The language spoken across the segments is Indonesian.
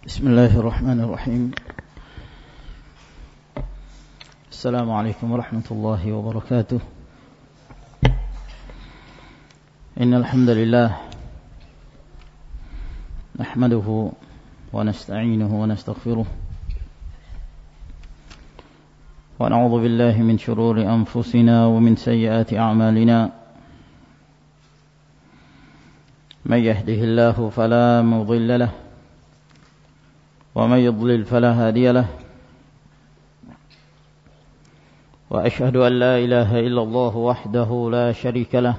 بسم الله الرحمن الرحيم. السلام عليكم ورحمة الله وبركاته. إن الحمد لله نحمده ونستعينه ونستغفره ونعوذ بالله من شرور أنفسنا ومن سيئات أعمالنا. من يهده الله فلا مضل له ومن يضلل فلا هادي له. وأشهد أن لا إله إلا الله وحده لا شريك له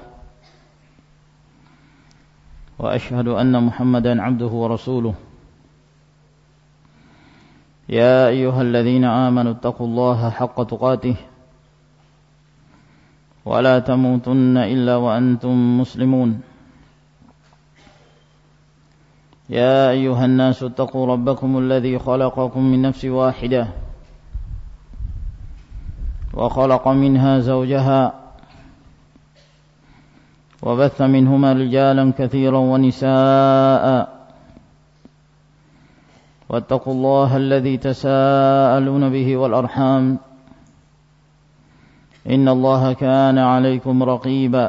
وأشهد أن محمدا عبده ورسوله. يا أيها الذين آمنوا اتقوا الله حق تقاته ولا تموتن إلا وأنتم مسلمون. يا أيها الناس اتقوا ربكم الذي خلقكم من نفس واحدة وخلق منها زوجها وبث منهما رجالا كثيرا ونساء واتقوا الله الذي تساءلون به والأرحام إن الله كان عليكم رقيبا.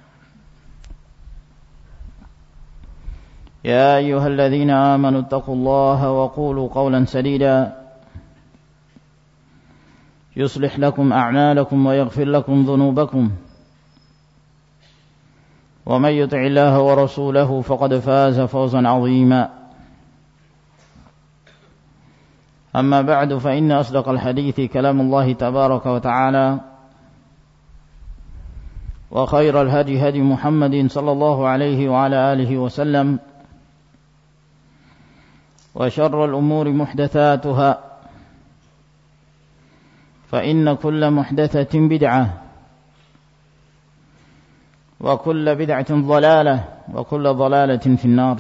يا أيها الذين آمنوا اتقوا الله وقولوا قولا سديدا يصلح لكم أعمالكم ويغفر لكم ذنوبكم ومن يطع الله ورسوله فقد فاز فوزا عظيما. أما بعد فإن أصدق الحديث كلام الله تبارك وتعالى وخير الهدي هدي محمد صلى الله عليه وعلى آله وسلم وشر الأمور محدثاتها فإن كل محدثة بدعة وكل بدعة ضلالة وكل ضلالة في النار.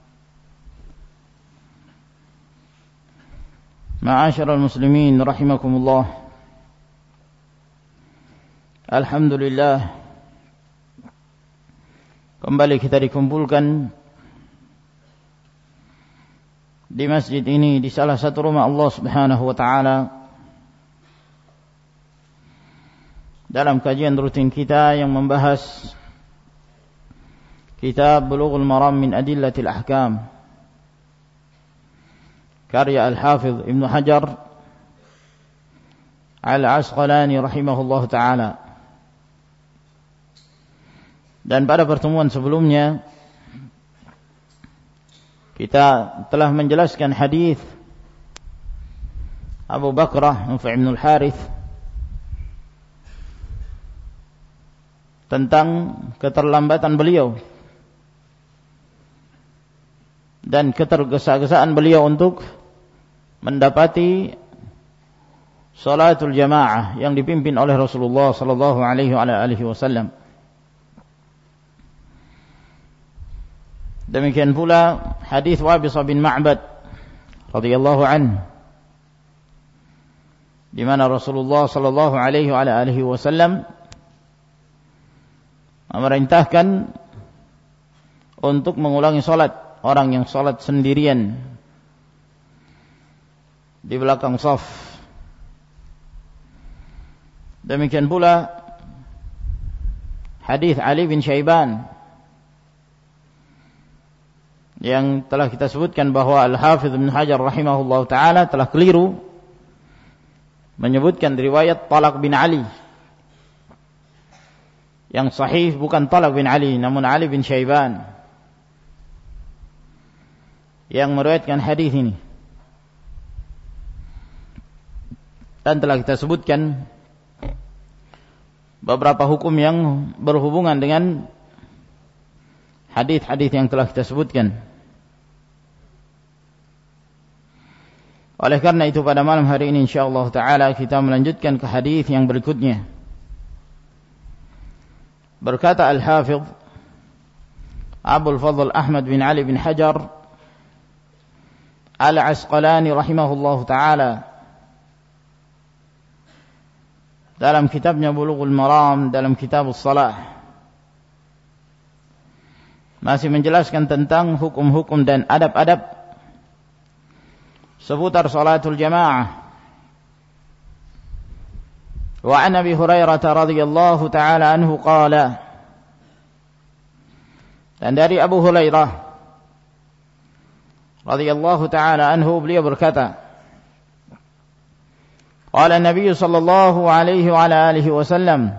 معاشر المسلمين رحمكم الله. Alhamdulillah, kembali kita dikumpulkan di masjid ini, di salah satu rumah Allah Subhanahu wa taala, dalam kajian rutin kita yang membahas kitab Bulughul Maram min Adillatil Ahkam karya Al-Hafidh Ibnu Hajar Al-Asqalani rahimahullah taala. Dan pada pertemuan sebelumnya kita telah menjelaskan hadis Abu Bakrah Nufai bin Al-Harith tentang keterlambatan beliau dan ketergesa-gesaan beliau untuk mendapati salatul jamaah yang dipimpin oleh Rasulullah sallallahu alaihi wasallam. Demikian pula hadis Wabisah bin Ma'bad radhiyallahu anhu, di mana Rasulullah sallallahu alaihi wasallam memerintahkan untuk mengulangi salat orang yang salat sendirian di belakang shaf. Demikian pula hadis Ali bin Syaiban yang telah kita sebutkan bahwa Al-Hafidh Ibnu Hajar rahimahullah ta'ala telah keliru menyebutkan riwayat Talaq bin Ali. Yang sahih bukan Talaq bin Ali, namun Ali bin Syaiban yang meriwayatkan hadis ini. Dan telah kita sebutkan beberapa hukum yang berhubungan dengan hadis-hadis yang telah kita sebutkan. Oleh karena itu pada malam hari ini insyaallah taala kita melanjutkan ke hadis yang berikutnya. Berkata Al-Hafidh Abul Fadl Ahmad bin Ali bin Hajar Al-Asqalani rahimahullah taala dalam kitabnya Bulughul Maram dalam kitab As-Salah, masih menjelaskan tentang hukum-hukum dan adab-adab seputar salatul jamaah. Wa an Abi Hurairah radhiyallahu taala anhu qala, dan dari Abu Hurairah radhiyallahu taala anhu beliau berkata, qala Nabi sallallahu alaihi wa ala alihi wasallam,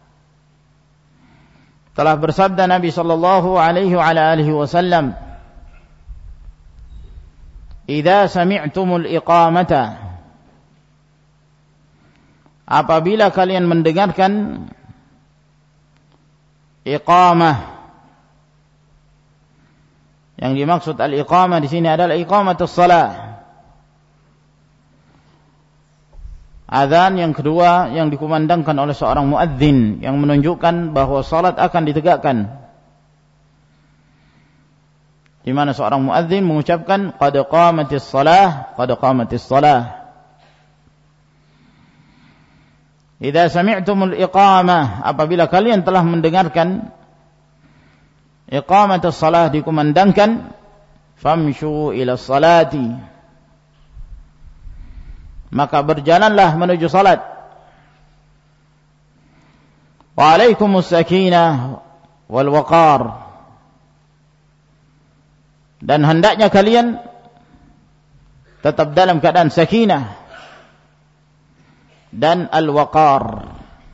telah bersabda Nabi sallallahu alaihi wa ala alihi wasallam, idza sami'tumul iqamata, apabila kalian mendengarkan iqamah. Yang dimaksud al-iqamah di sini adalah iqamatus shalah. Azan yang kedua yang dikumandangkan oleh seorang muadzin yang menunjukkan bahwa salat akan ditegakkan. Di mana seorang muadzin mengucapkan qad qamatis shalah, qad qamatis shalah. Idza sami'tumul iqamah, apabila kalian telah mendengarkan iqamatus shalah dikumandangkan, famshu ila salati, maka berjalanlah menuju salat. Wa alaikumus sakinah wal waqar, dan hendaknya kalian tetap dalam keadaan sakinah dan al-waqar.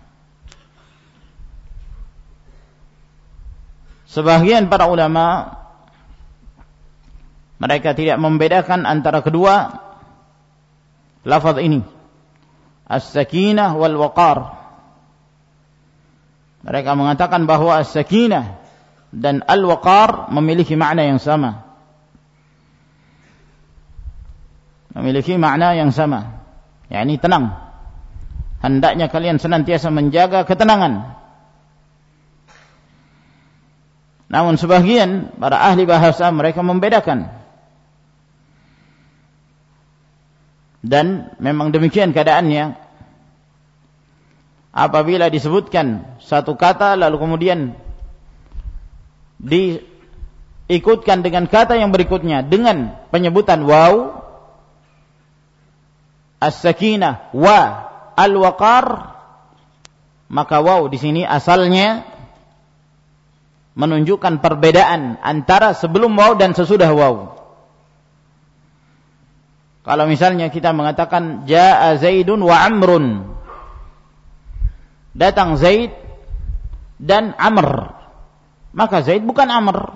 Sebagian para ulama mereka tidak membedakan antara kedua lafaz ini, as-sakinah wal waqar. Mereka mengatakan bahwa as-sakinah dan al-waqar memiliki makna yang sama. Memiliki makna yang sama, yakni tenang. Hendaknya kalian senantiasa menjaga ketenangan. Namun sebagian para ahli bahasa mereka membedakan. Dan memang demikian keadaannya. Apabila disebutkan satu kata lalu kemudian diikutkan dengan kata yang berikutnya dengan penyebutan waw, as-sakinah wa al-waqar, maka waw di sini asalnya menunjukkan perbedaan antara sebelum waw dan sesudah waw. Kalau misalnya kita mengatakan jaa Zaidun wa Amrun, datang Zaid dan Amr, maka Zaid bukan Amr.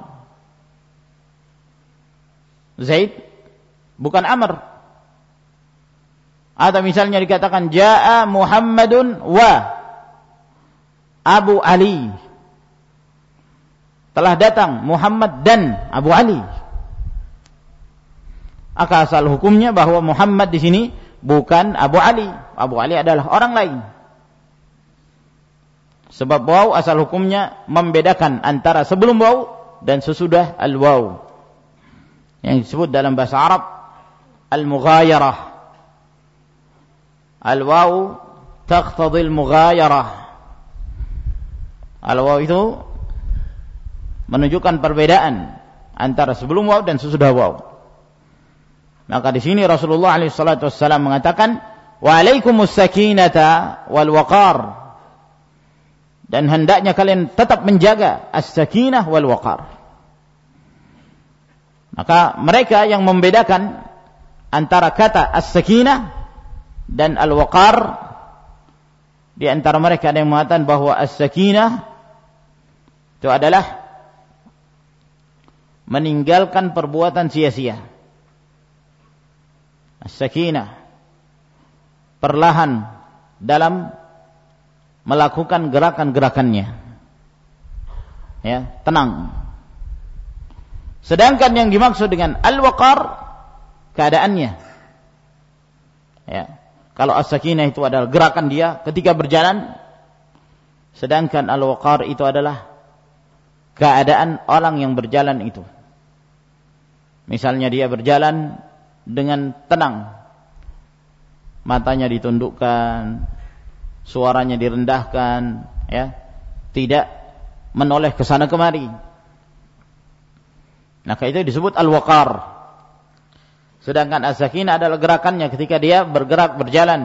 Zaid bukan Amr. Atau misalnya dikatakan jaa Muhammadun wa Abu Ali, telah datang Muhammad dan Abu Ali. Maka asal hukumnya bahwa Muhammad di sini bukan Abu Ali. Abu Ali adalah orang lain. Sebab waw asal hukumnya membedakan antara sebelum waw dan sesudah al-waw, yang disebut dalam bahasa Arab al-mughayarah. Al-waw taqtadhi al-mughayarah. Al-waw itu menunjukkan perbedaan antara sebelum waw dan sesudah waw. Maka di sini Rasulullah SAW mengatakan wa alaikumus sakinata wal waqar, dan hendaknya kalian tetap menjaga as-sakinah wal waqar. Maka mereka yang membedakan antara kata as-sakinah dan al-waqar, di antara mereka ada yang mengatakan bahwa as-sakinah itu adalah meninggalkan perbuatan sia-sia. As-sakinah, perlahan dalam melakukan gerakan-gerakannya, ya, tenang. Sedangkan yang dimaksud dengan al-waqar, keadaannya, ya. Kalau as-sakinah itu adalah gerakan dia ketika berjalan, sedangkan al-waqar itu adalah keadaan orang yang berjalan itu. Misalnya dia berjalan dengan tenang, matanya ditundukkan, suaranya direndahkan, ya, tidak menoleh ke sana kemari. Maka itu disebut al-waqar. Sedangkan as-sakinah adalah gerakannya ketika dia bergerak, berjalan.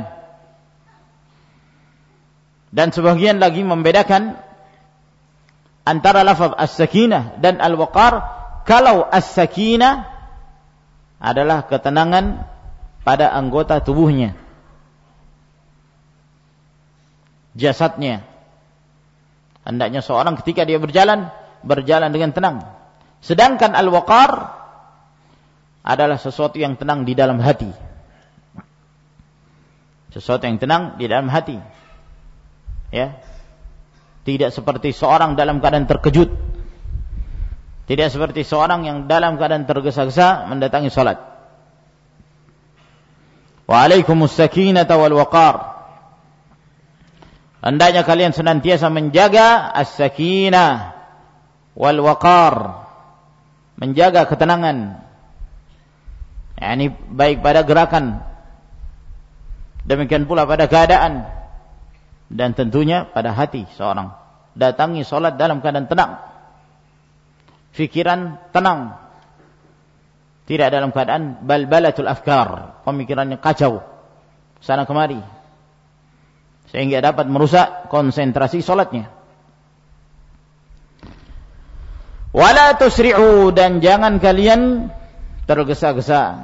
Dan sebagian lagi membedakan antara lafaz as-sakinah dan al-waqar. Kalau as-sakinah adalah ketenangan pada anggota tubuhnya, jasadnya. Hendaknya seorang ketika dia berjalan dengan tenang. Sedangkan al-waqar adalah sesuatu yang tenang di dalam hati. Sesuatu yang tenang di dalam hati. Ya. Tidak seperti seorang dalam keadaan terkejut. Tidak seperti seorang yang dalam keadaan tergesa-gesa mendatangi salat. Wa alaikumus sakinata wal waqar. Hendaknya kalian senantiasa menjaga as-sakinah wal waqar. Menjaga ketenangan. Yani baik pada gerakan, demikian pula pada keadaan, dan tentunya pada hati seorang. Datangi salat dalam keadaan tenang, fikiran tenang, tidak dalam keadaan balbalatul afkar, pemikirannya kacau sana kemari, sehingga dapat merusak konsentrasi salatnya. Wala tusri'u, dan jangan kalian tergesa-gesa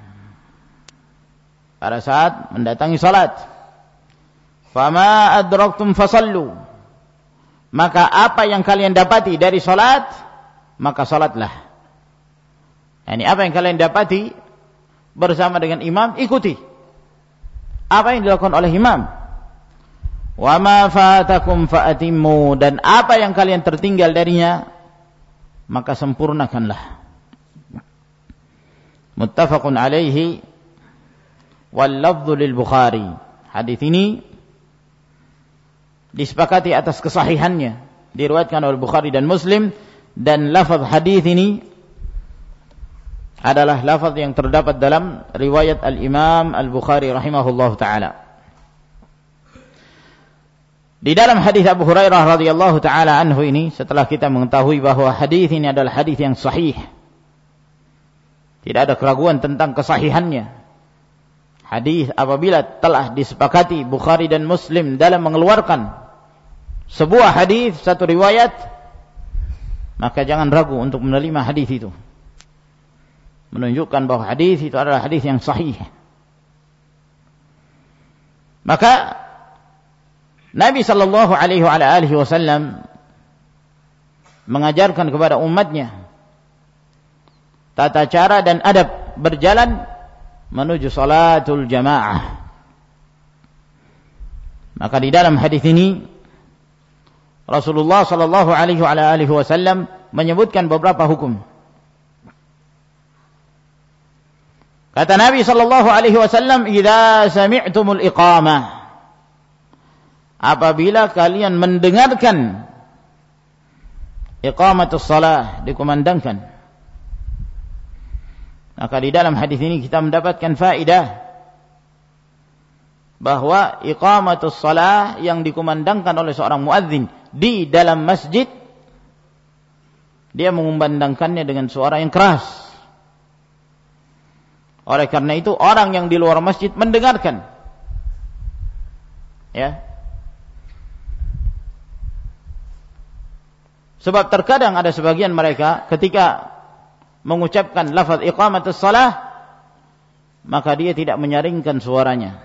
pada saat mendatangi salat. Fama adraktum fasallu, maka apa yang kalian dapati dari salat, maka salatlah. Yani apa yang kalian dapati bersama dengan imam, ikuti apa yang dilakukan oleh imam. Wa ma fatakum fa'atimmu, dan apa yang kalian tertinggal darinya, maka sempurnakanlah. Muttafaqun alaihi wal lafdhu lil Bukhari. Hadis ini disepakati atas kesahihannya, diriwayatkan oleh Bukhari dan Muslim, dan lafaz hadis ini adalah lafaz yang terdapat dalam riwayat al-Imam al-Bukhari rahimahullahu taala. Di dalam hadis Abu Hurairah radhiyallahu taala anhu ini, setelah kita mengetahui bahwa hadis ini adalah hadis yang sahih, tidak ada keraguan tentang kesahihannya. Hadis apabila telah disepakati Bukhari dan Muslim dalam mengeluarkan sebuah hadis, satu riwayat, maka jangan ragu untuk menerima hadis itu. Menunjukkan bahwa hadis itu adalah hadis yang sahih. Maka Nabi sallallahu alaihi wasallam mengajarkan kepada umatnya tata cara dan adab berjalan menuju salatul jamaah. Maka di dalam hadis ini Rasulullah sallallahu alaihi wasallam menyebutkan beberapa hukum. Kata Nabi sallallahu alaihi wasallam, "Idza sami'tumul iqamah." Apabila kalian mendengarkan iqamatus shalah, dikumandangkan. Maka di dalam hadis ini kita mendapatkan faedah bahwa iqamatus shalah yang dikumandangkan oleh seorang muadzin di dalam masjid, dia mengumandangkannya dengan suara yang keras. Oleh karena itu orang yang di luar masjid mendengarkan. Ya. Sebab terkadang ada sebagian mereka ketika mengucapkan lafaz iqamatus shalah, maka dia tidak menyaringkan suaranya.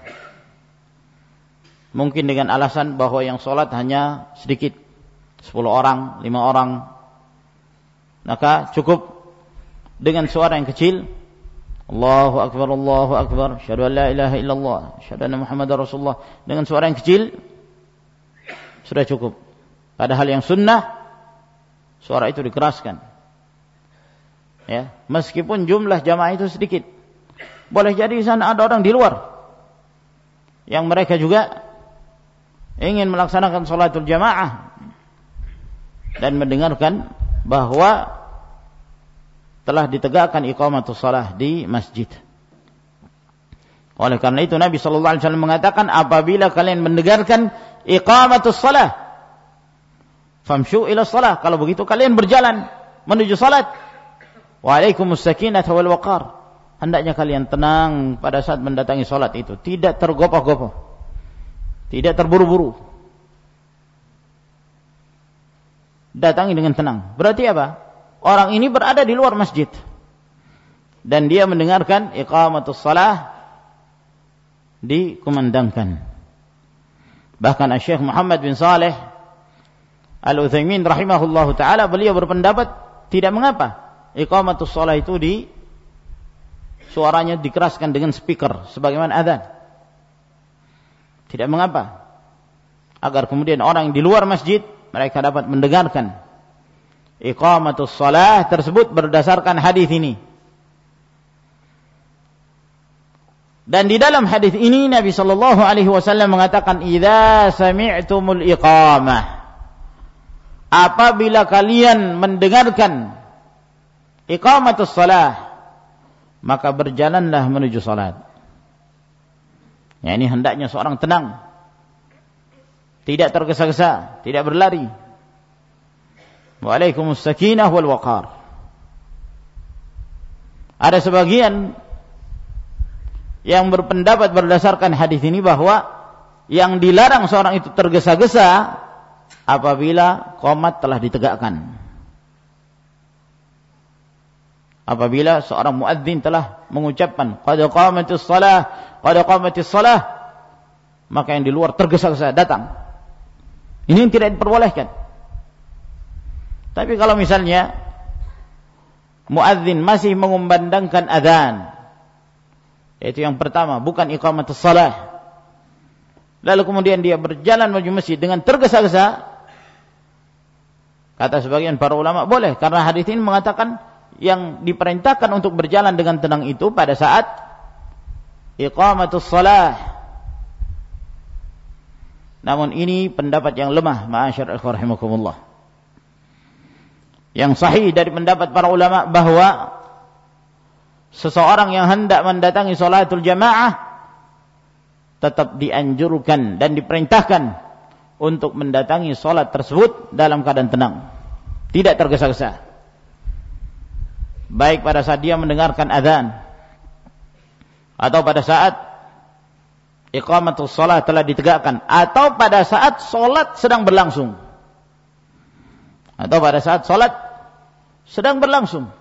Mungkin dengan alasan bahwa yang sholat hanya sedikit, 10 orang, 5 orang. Maka cukup dengan suara yang kecil, Allahu Akbar, asyhadu an la ilaha illallah, asyhadu anna Muhammadar Rasulullah. Dengan suara yang kecil sudah cukup. Padahal yang sunnah, suara itu dikeraskan. Ya, meskipun jumlah jamaah itu sedikit. Boleh jadi di sana ada orang di luar yang mereka juga ingin melaksanakan salatul jamaah dan mendengarkan bahwa telah ditegakkan iqamatus shalah di masjid. Oleh karena itu Nabi sallallahu alaihi wasallam mengatakan, apabila kalian mendengarkan iqamatus shalah, famshu ila shalah, kalau begitu kalian berjalan menuju salat. Wa alaikumus sakinah wal waqar, hendaknya kalian tenang pada saat mendatangi salat itu, tidak tergopoh-gopoh, tidak terburu-buru. Datangi dengan tenang. Berarti apa? Orang ini berada di luar masjid dan dia mendengarkan iqamatus shalah dikumandangkan. Bahkan Syekh Muhammad bin Saleh Al-Utsaimin rahimahullahu taala, beliau berpendapat tidak mengapa iqamatus shalah itu suaranya dikeraskan dengan speaker sebagaimana azan. Tidak mengapa, agar kemudian orang yang di luar masjid mereka dapat mendengarkan iqamatus shalah tersebut berdasarkan hadis ini. Dan di dalam hadis ini Nabi sallallahu alaihi wasallam mengatakan, "Idza sami'tumul iqamah." Apabila kalian mendengarkan iqamatus shalah, maka berjalanlah menuju salat. Ya, ini hendaknya seorang tenang, tidak tergesa-gesa, tidak berlari. Waalaikumsalam sakinah wal waqar. Ada sebagian yang berpendapat berdasarkan hadis ini bahwa yang dilarang seorang itu tergesa-gesa apabila qomat telah ditegakkan. Apabila seorang muadzin telah mengucapkan qad qamatis shalah, qad qamatis shalah, maka yang di luar tergesa-gesa datang. Ini yang tidak diperbolehkan. Tapi kalau misalnya muadzin masih mengumandangkan azan, yaitu yang pertama bukan iqamatus shalah, lalu kemudian dia berjalan menuju masjid dengan tergesa-gesa, kata sebagian para ulama boleh, karena hadis ini mengatakan yang diperintahkan untuk berjalan dengan tenang itu pada saat iqamatus shalah. Namun ini pendapat yang lemah, ma'asyar ikhwan rahimakumullah. Yang sahih dari pendapat para ulama bahwa seseorang yang hendak mendatangi salatul jamaah tetap dianjurkan dan diperintahkan untuk mendatangi salat tersebut dalam keadaan tenang, tidak tergesa-gesa. Baik pada saat dia mendengarkan azan atau pada saat iqamatus shalah telah ditegakkan, atau pada saat salat sedang berlangsung, atau pada saat salat sedang berlangsung.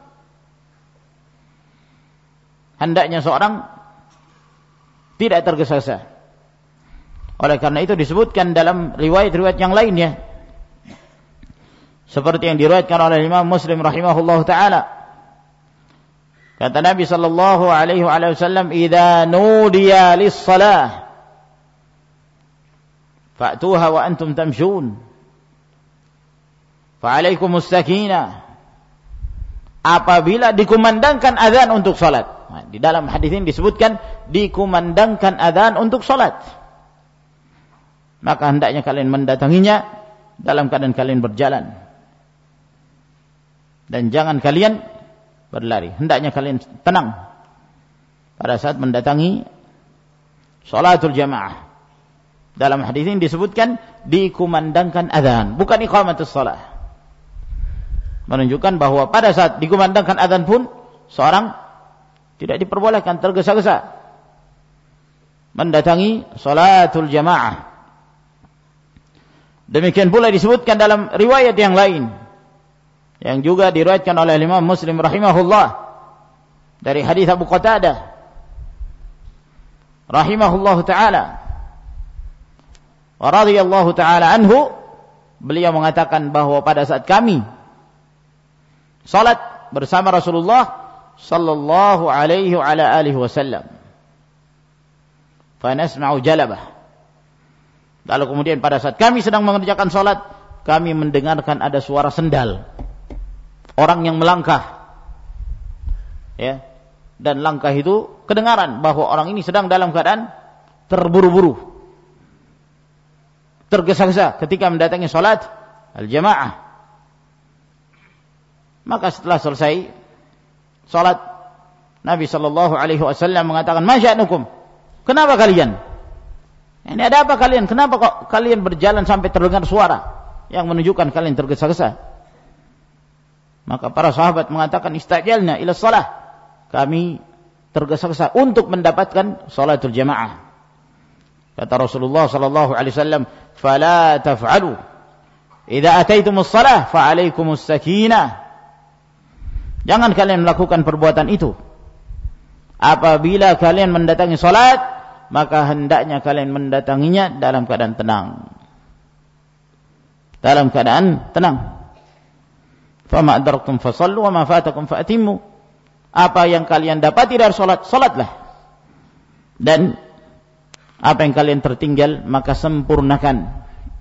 Hendaknya seorang tidak tergesa-gesa. Oleh karena itu disebutkan dalam riwayat-riwayat yang lainnya, seperti yang diriwayatkan oleh Imam Muslim rahimahullahu taala. Kata Nabi sallallahu alaihi wasallam, "Idza nudiya lis-shalah fa'tuha wa antum tamshun. Fa'alaikumus sakinah." Apabila dikumandangkan azan untuk salat. Nah, di dalam hadis ini disebutkan dikumandangkan azan untuk salat. Maka hendaknya kalian mendatanginya dalam keadaan kalian berjalan. Dan jangan kalian berlari. Hendaknya kalian tenang pada saat mendatangi salatul jamaah. Dalam hadis ini disebutkan dikumandangkan azan, bukan iqamatus shalah. Menunjukkan bahwa pada saat dikumandangkan azan pun seorang tidak diperbolehkan tergesa-gesa mendatangi salatul jamaah. Demikian pula disebutkan dalam riwayat yang lain yang juga diriwayatkan oleh Imam Muslim rahimahullah dari hadis Abu Qatadah rahimahullahu taala wa radhiyallahu taala anhu, beliau mengatakan bahwa pada saat kami salat bersama Rasulullah sallallahu alaihi wa ala alihi wasallam, fa nasma'u jalabah, lalu kemudian pada saat kami sedang mengerjakan salat, kami mendengarkan ada suara sendal, orang yang melangkah, ya, dan langkah itu kedengaran bahwa orang ini sedang dalam keadaan terburu-buru, tergesa-gesa ketika mendatangi salat al-jamaah. Maka setelah selesai salat, Nabi sallallahu alaihi wasallam mengatakan, "Ma sya'nukum?" Kenapa kalian? Ini ada apa kalian? Kenapa kok kalian berjalan sampai terdengar suara yang menunjukkan kalian tergesa-gesa? Maka para sahabat mengatakan, "Istajalna ila shalah." Kami tergesa-gesa untuk mendapatkan salatul jamaah. Kata Rasulullah sallallahu alaihi wasallam, "Fala taf'alu. Idza ataitumus shalah fa 'alaikumus sakinah." Jangan kalian melakukan perbuatan itu. Apabila kalian mendatangi salat, maka hendaknya kalian mendatanginya dalam keadaan tenang. Dalam keadaan tenang. Fama adraktum fasallu wa ma fatakum fa'timmu. Apa yang kalian dapati dari salat, salatlah. Dan apa yang kalian tertinggal, maka sempurnakan.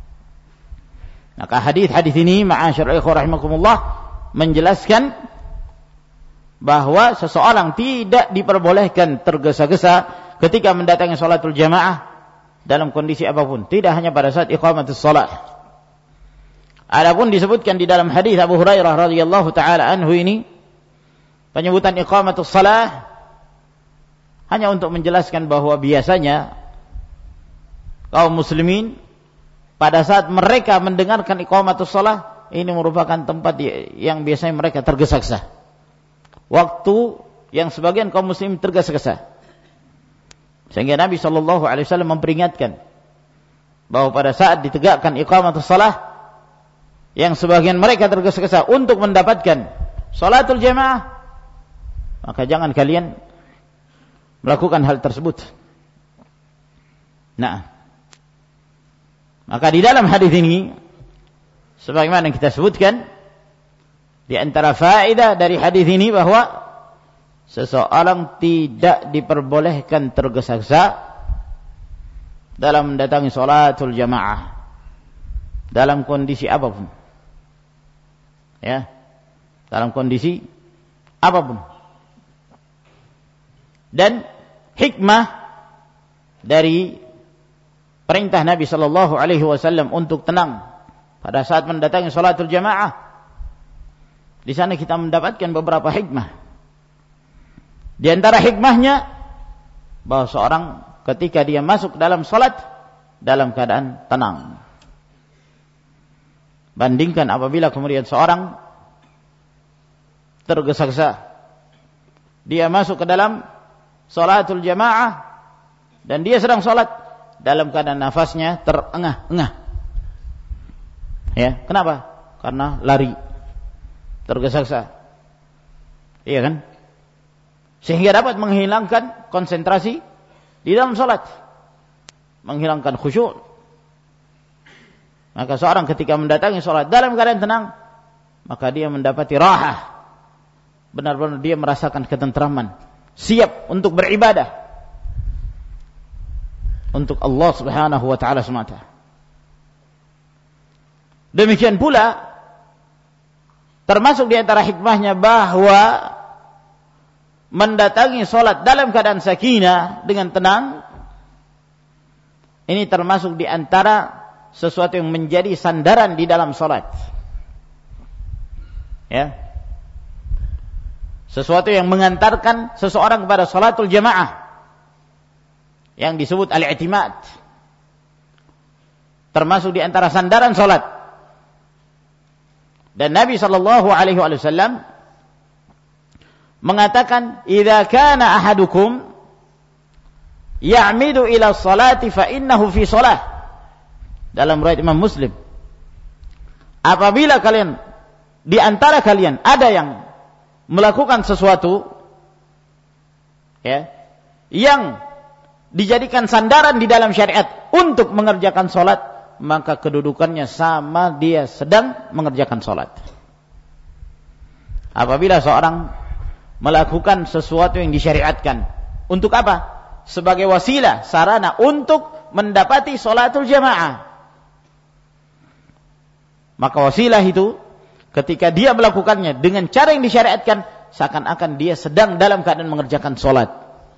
Maka hadis-hadis ini, ma'asyiral ikhwah rahimakumullah, menjelaskan bahwa seseorang tidak diperbolehkan tergesa-gesa ketika mendatangi salatul jamaah dalam kondisi apapun, tidak hanya pada saat iqamatus shalah. Adapun disebutkan di dalam hadis Abu Hurairah radhiyallahu taala anhu ini, penyebutan iqamatus shalah hanya untuk menjelaskan bahwa biasanya kaum muslimin pada saat mereka mendengarkan iqamatus shalah, ini merupakan tempat yang biasanya mereka tergesa-gesa. Waktu yang sebagian kaum muslim tergesa-gesa. Sehingga Nabi sallallahu alaihi wasallam memperingatkan bahwa pada saat ditegakkan iqamatus shalah, yang sebagian mereka tergesa-gesa untuk mendapatkan salatul jamaah, maka jangan kalian melakukan hal tersebut. Nah, maka di dalam hadis ini, sebagaimana yang kita sebutkan, di antara faedah dari hadis ini bahwa seseorang tidak diperbolehkan tergesa-gesa dalam mendatangi salatul jamaah dalam kondisi apapun. Ya, dalam kondisi apapun. Dan hikmah dari perintah Nabi sallallahu alaihi wasallam untuk tenang pada saat mendatangi salatul jamaah, di sana kita mendapatkan beberapa hikmah. Di antara hikmahnya bahwa seorang ketika dia masuk dalam salat dalam keadaan tenang. Bandingkan apabila kemudian seorang tergesa-gesa, dia masuk ke dalam salatul jamaah dan dia sedang salat dalam keadaan nafasnya terengah-engah. Ya, kenapa? Karena lari, tergesa-gesa. Iya kan? Sehingga dapat menghilangkan konsentrasi di dalam salat, menghilangkan khusyuk. Maka seorang ketika mendatangi salat dalam keadaan tenang, maka dia mendapati rahah. Benar-benar dia merasakan ketentraman, siap untuk beribadah untuk Allah Subhanahu wa taala semata. Demikian pula termasuk di antara hikmahnya bahwa mendatangi salat dalam keadaan sakinah dengan tenang, ini termasuk di antara sesuatu yang menjadi sandaran di dalam salat. Ya. Sesuatu yang mengantarkan seseorang kepada salatul jamaah yang disebut al-i'timad. Termasuk di antara sandaran salat. Dan Nabi sallallahu alaihi wasallam mengatakan, "Idza kana ahadukum ya'midu ila sholati fa innahu fi shalah." Dalam riwayat Imam Muslim, apabila kalian di antara kalian ada yang melakukan sesuatu ya yang dijadikan sandaran di dalam syariat untuk mengerjakan salat, maka kedudukannya sama dia sedang mengerjakan salat. Apabila seorang melakukan sesuatu yang disyariatkan, untuk apa? Sebagai wasilah, sarana untuk mendapati salatul jamaah. Maka wasilah itu ketika dia melakukannya dengan cara yang disyariatkan, seakan-akan dia sedang dalam keadaan mengerjakan salat.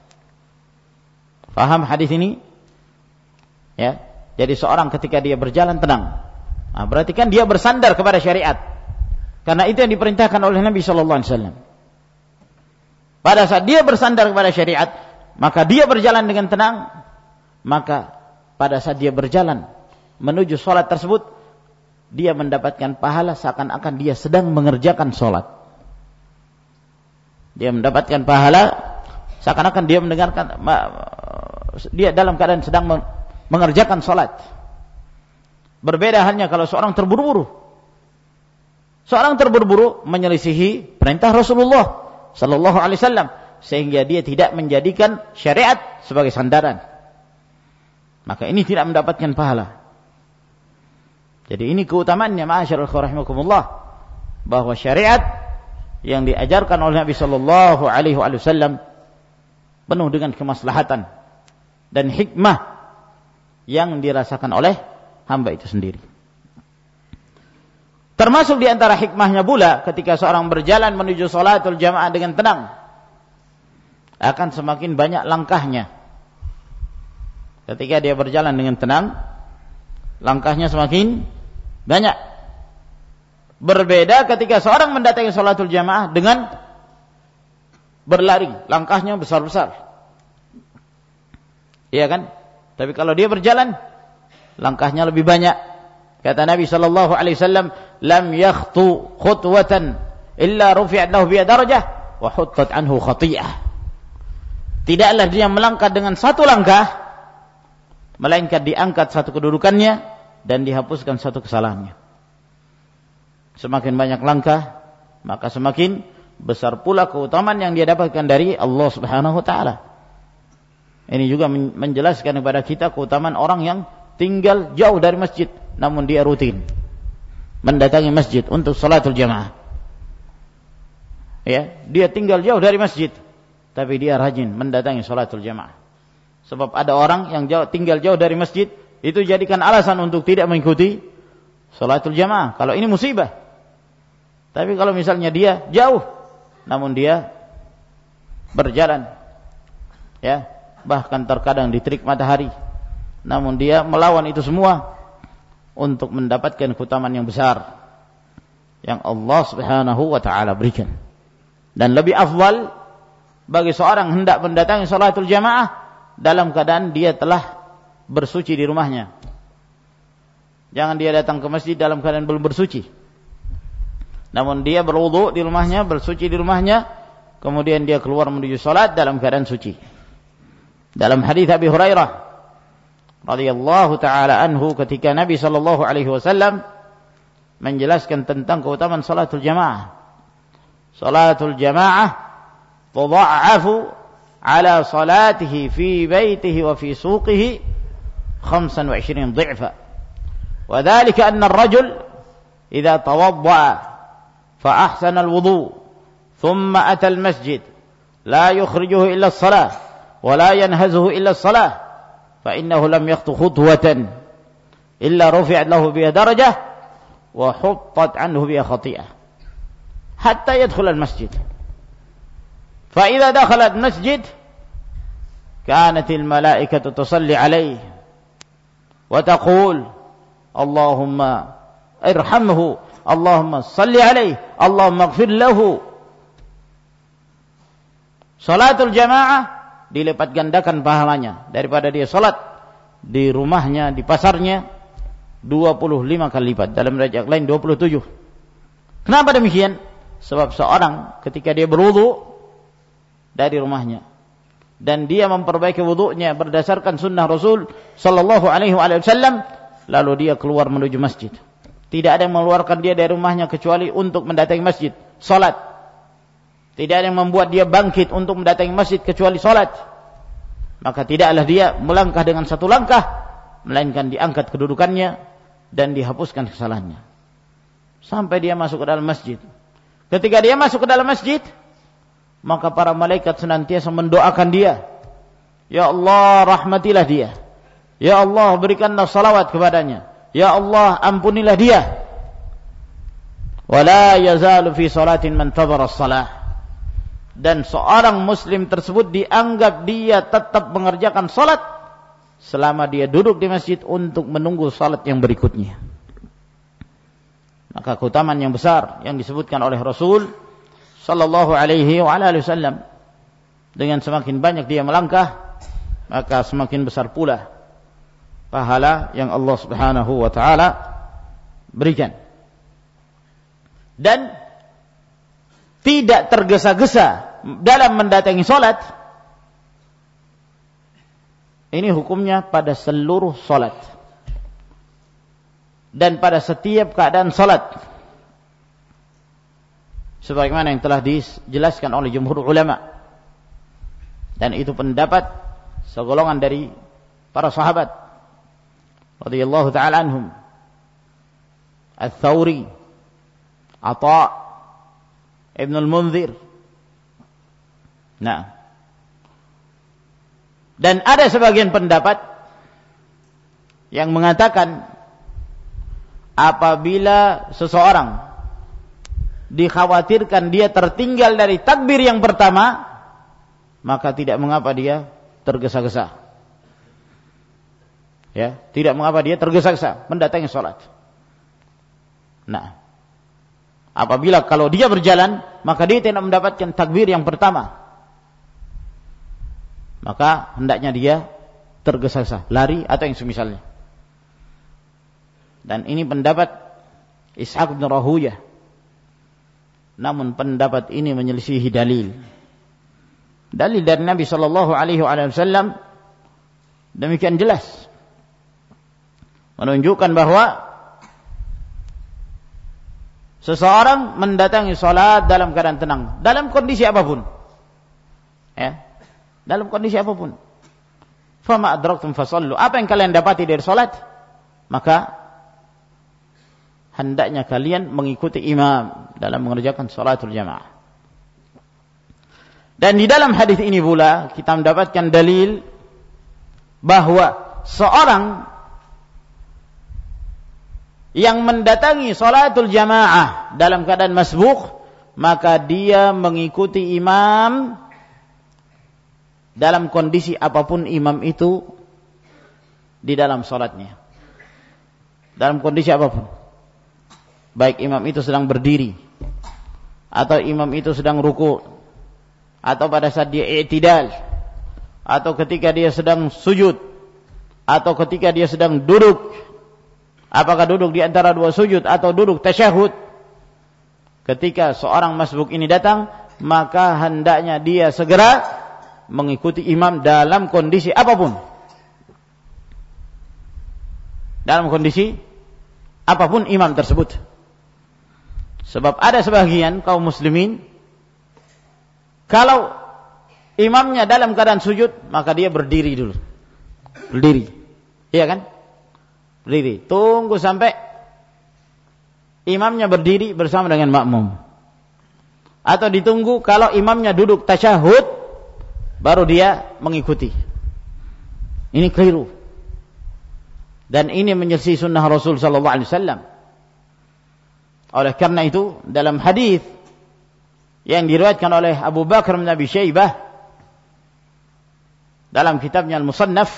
Faham hadis ini? Ya. Jadi seorang ketika dia berjalan tenang, berarti kan dia bersandar kepada syariat. Karena itu yang diperintahkan oleh Nabi sallallahu alaihi wasallam. Pada saat dia bersandar kepada syariat, maka dia berjalan dengan tenang, maka pada saat dia berjalan menuju salat tersebut, dia mendapatkan pahala seakan-akan dia sedang mengerjakan salat. Dia mendapatkan pahala seakan-akan dia mendengarkan, dia dalam keadaan sedang mengerjakan salat. Berbeda halnya kalau seorang terburu-buru. Seorang terburu-buru menyelisihi perintah Rasulullah sallallahu alaihi wasallam sehingga dia tidak menjadikan syariat sebagai sandaran. Maka ini tidak mendapatkan pahala. Jadi ini keutamaannya ma'asyiral rahimakumullah, bahwa syariat yang diajarkan oleh Nabi sallallahu alaihi wasallam penuh dengan kemaslahatan dan hikmah yang dirasakan oleh hamba itu sendiri. Termasuk di antara hikmahnya pula ketika seorang berjalan menuju salatul jamaah dengan tenang, akan semakin banyak langkahnya. Ketika dia berjalan dengan tenang, langkahnya semakin banyak. Berbeda ketika seorang mendatangi salatul jamaah dengan berlari, langkahnya besar-besar. Iya kan? Tapi kalau dia berjalan, langkahnya lebih banyak. Kata Nabi sallallahu alaihi wasallam, "Lam yakhtu khutwatan illa rufi'at lahu biha darajah wa huttat anhu khati'ah." Tidaklah dia melangkah dengan satu langkah, melainkan diangkat satu kedudukannya dan dihapuskan satu kesalahannya. Semakin banyak langkah, maka semakin besar pula keutamaan yang dia dapatkan dari Allah Subhanahu wa taala. Ini juga menjelaskan kepada kita keutamaan orang yang tinggal jauh dari masjid, namun dia rutin mendatangi masjid untuk salatul jamaah. Ya, dia tinggal jauh dari masjid, tapi dia rajin mendatangi salatul jamaah. Sebab ada orang yang tinggal jauh dari masjid, itu jadikan alasan untuk tidak mengikuti salatul jamaah. Kalau ini musibah. Tapi kalau misalnya dia jauh, namun dia berjalan, ya, bahkan terkadang di terik matahari, namun dia melawan itu semua untuk mendapatkan keutamaan yang besar yang Allah Subhanahu wa taala berikan. Dan lebih afdal bagi seorang hendak mendatangi salatul jamaah dalam keadaan dia telah bersuci di rumahnya. Jangan dia datang ke masjid dalam keadaan belum bersuci. Namun dia berwudu di rumahnya, bersuci di rumahnya, kemudian dia keluar menuju salat dalam keadaan suci. Dalam hadis Abi Hurairah radhiyallahu taala anhu, ketika Nabi sallallahu alaihi wasallam menjelaskan tentang keutamaan salatul jamaah. Salatul jamaah tudha'afu ala salatihi fi baitihi wa fi suqihi 25 ضعفا. وذلك أن الرجل إذا توضأ فأحسن الوضوء ثم أتى المسجد لا يخرجه إلا الصلاة ولا ينهزه إلا الصلاة فإنه لم يخطو خطوة إلا رفعت له بها درجة وحطت عنه بها خطيئة حتى يدخل المسجد. فإذا دخل المسجد كانت الملائكة تصلي عليه وتقول اللهم ارحمه اللهم صل عليه اللهم اغفر له. Salatul jamaah dilipat gandakan pahalanya daripada dia salat di rumahnya, di pasarnya 25 kali lipat. Dalam riwayat lain 27. Kenapa demikian? Sebab seorang ketika dia berwudu dari rumahnya dan dia memperbaiki wudunya berdasarkan sunnah Rasul sallallahu alaihi wasallam, lalu dia keluar menuju masjid. Tidak ada yang mengeluarkan dia dari rumahnya kecuali untuk mendatangi masjid, salat. Tidak ada yang membuat dia bangkit untuk mendatangi masjid kecuali salat. Maka tidaklah dia melangkah dengan satu langkah, melainkan diangkat kedudukannya dan dihapuskan kesalahannya sampai dia masuk ke dalam masjid. Ketika dia masuk ke dalam masjid, maka para malaikat senantiasa mendoakan dia, ya Allah rahmatilah dia, ya Allah berikanlah salawat kepadanya, ya Allah ampunilah dia. Wala yazalu fi salatin man tadhara as-salah. Dan seorang muslim tersebut dianggap dia tetap mengerjakan salat selama dia duduk di masjid untuk menunggu salat yang berikutnya. Maka keutamaan yang besar yang disebutkan oleh Rasul sallallahu alaihi wasallam, dengan semakin banyak dia melangkah, maka semakin besar pula pahala yang Allah Subhanahu wa taala berikan. Dan tidak tergesa-gesa dalam mendatangi salat Ini hukumnya pada seluruh salat dan pada setiap keadaan salat. Sebagaimana yang telah dijelaskan oleh jumhur ulama. Dan itu pendapat segolongan dari para sahabat radhiyallahu ta'ala anhum. Al-Thawri, Atha, Ibn al-Munzir. Nah. Dan ada sebagian pendapat yang mengatakan apabila seseorang dikhawatirkan dia tertinggal dari takbir yang pertama, maka tidak mengapa dia tergesa-gesa. Ya, tidak mengapa dia tergesa-gesa mendatangi salat. Nah, apabila kalau dia berjalan, maka dia tidak mendapatkan takbir yang pertama, maka hendaknya dia tergesa-gesa, lari atau yang semisalnya. Dan ini pendapat Ishaq bin Rahuyah. Namun pendapat ini menyelisihi dalil. Dalil dari Nabi sallallahu alaihi wasallam demikian jelas menunjukkan bahwa seseorang mendatangi salat dalam keadaan tenang, dalam kondisi apapun. Ya. Dalam kondisi apapun. Fama adraktum fasallu. Apa yang kalian dapati dari salat, maka hendaknya kalian mengikuti imam dalam mengerjakan salatul jamaah. Dan di dalam hadis ini pula kita mendapatkan dalil bahwa seorang yang mendatangi salatul jamaah dalam keadaan masbuk, maka dia mengikuti imam dalam kondisi apapun imam itu di dalam salatnya. Dalam kondisi apapun. Baik imam itu sedang berdiri, atau imam itu sedang ruku', atau pada saat dia i'tidal, atau ketika dia sedang sujud, atau ketika dia sedang duduk. Apakah duduk di antara dua sujud atau duduk tasyahud? Ketika seorang masbuk ini datang, maka hendaknya dia segera mengikuti imam dalam kondisi apapun. Dalam kondisi apapun imam tersebut. Sebab ada sebagian kaum muslimin, kalau imamnya dalam keadaan sujud, maka dia berdiri dulu. Berdiri. Iya kan? Berdiri. Tunggu sampai imamnya berdiri bersama dengan makmum. Atau ditunggu kalau imamnya duduk tasyahud, baru dia mengikuti. Ini keliru. Dan ini menyelisihi sunnah Rasul sallallahu alaihi wasallam. Oleh karena itu, dalam hadis yang diriwayatkan oleh Abu Bakar bin Abi Syaibah dalam kitabnya Al-Musannaf,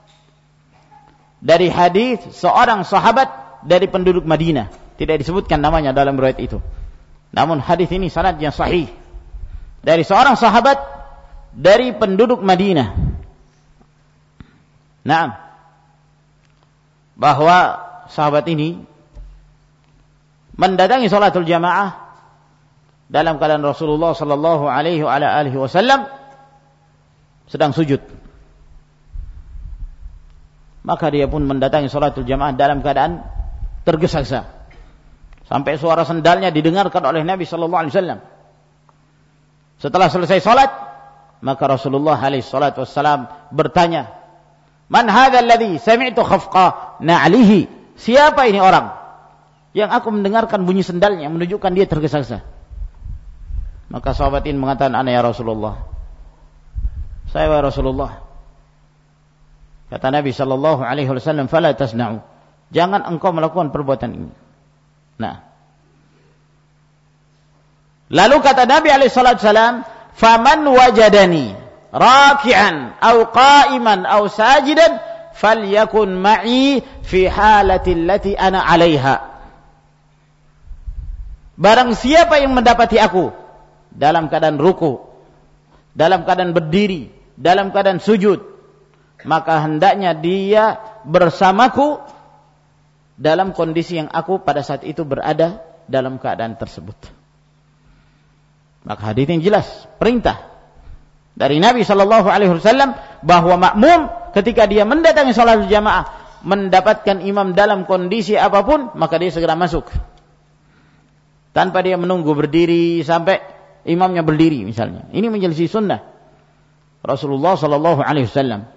dari hadis seorang sahabat dari penduduk Madinah, tidak disebutkan namanya dalam riwayat itu. Namun hadis ini sanadnya sahih. Dari seorang sahabat dari penduduk Madinah. Naam. Bahwa sahabat ini mendatangi salatul jamaah dalam keadaan Rasulullah sallallahu alaihi wasallam sedang sujud. Maka dia pun mendatangi salatul jamaah dalam keadaan tergesa-gesa. Sampai suara sendalnya didengarkan oleh Nabi sallallahu alaihi wasallam. Setelah selesai salat, maka Rasulullah alaihi salatu wassalam bertanya, "Man hadzal ladzi sami'tu khafqa na'lihi?" Siapa ini orang yang aku mendengarkan bunyi sendalnya menunjukkan dia tergesa-gesa? Maka sahabat ini mengatakan, "Ana ya Rasulullah." Saya ya Rasulullah. Kata Nabi sallallahu alaihi wasallam, "Fala tasna'u." Jangan engkau melakukan perbuatan ini. Nah. Lalu kata Nabi alaihi salatu wasallam, "Faman wajadani raki'an aw qa'iman aw sajidan falyakun ma'i fi halati allati ana 'alaiha." Barang siapa yang mendapati aku dalam keadaan ruku, dalam keadaan berdiri, dalam keadaan sujud, maka hendaknya dia bersamaku dalam kondisi yang aku pada saat itu berada dalam keadaan tersebut. Maka hadis ini jelas perintah dari Nabi sallallahu alaihi wasallam bahwa makmum ketika dia mendatangi salat jamaah, mendapatkan imam dalam kondisi apapun, maka dia segera masuk. Tanpa dia menunggu berdiri sampai imamnya berdiri misalnya. Ini menyelisih sunnah Rasulullah sallallahu alaihi wasallam.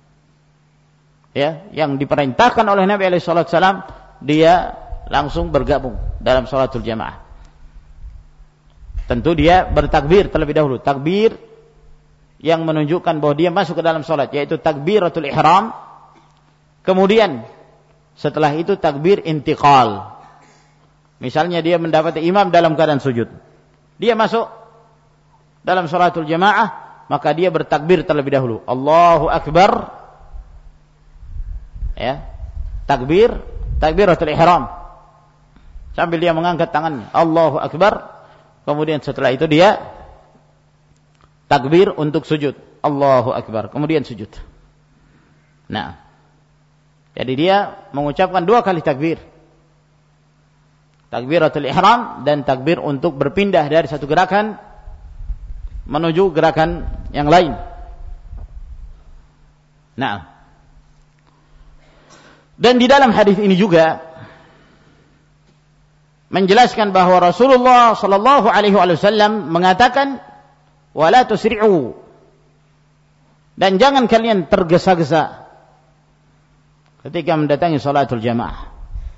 Ya, yang diperintahkan oleh Nabi alaihi wasallam, dia langsung bergabung dalam salatul jamaah. Tentu dia bertakbir terlebih dahulu, takbir yang menunjukkan bahwa dia masuk ke dalam salat, yaitu takbiratul ihram. Kemudian setelah itu takbir intiqal. Misalnya dia mendapati imam dalam keadaan sujud, dia masuk dalam salatul jamaah, maka dia bertakbir terlebih dahulu, Allahu akbar. Ya, takbiratul ihram, sambil dia mengangkat tangannya, Allahu akbar. Kemudian setelah itu dia takbir untuk sujud, Allahu akbar, kemudian sujud. Nah, jadi dia mengucapkan 2 kali takbir, takbiratul ihram dan takbir untuk berpindah dari satu gerakan menuju gerakan yang lain. Nah, dan di dalam hadis ini juga menjelaskan bahwa Rasulullah sallallahu alaihi wasallam mengatakan wala tusri'u, dan jangan kalian tergesa-gesa ketika mendatangi salatul jamaah.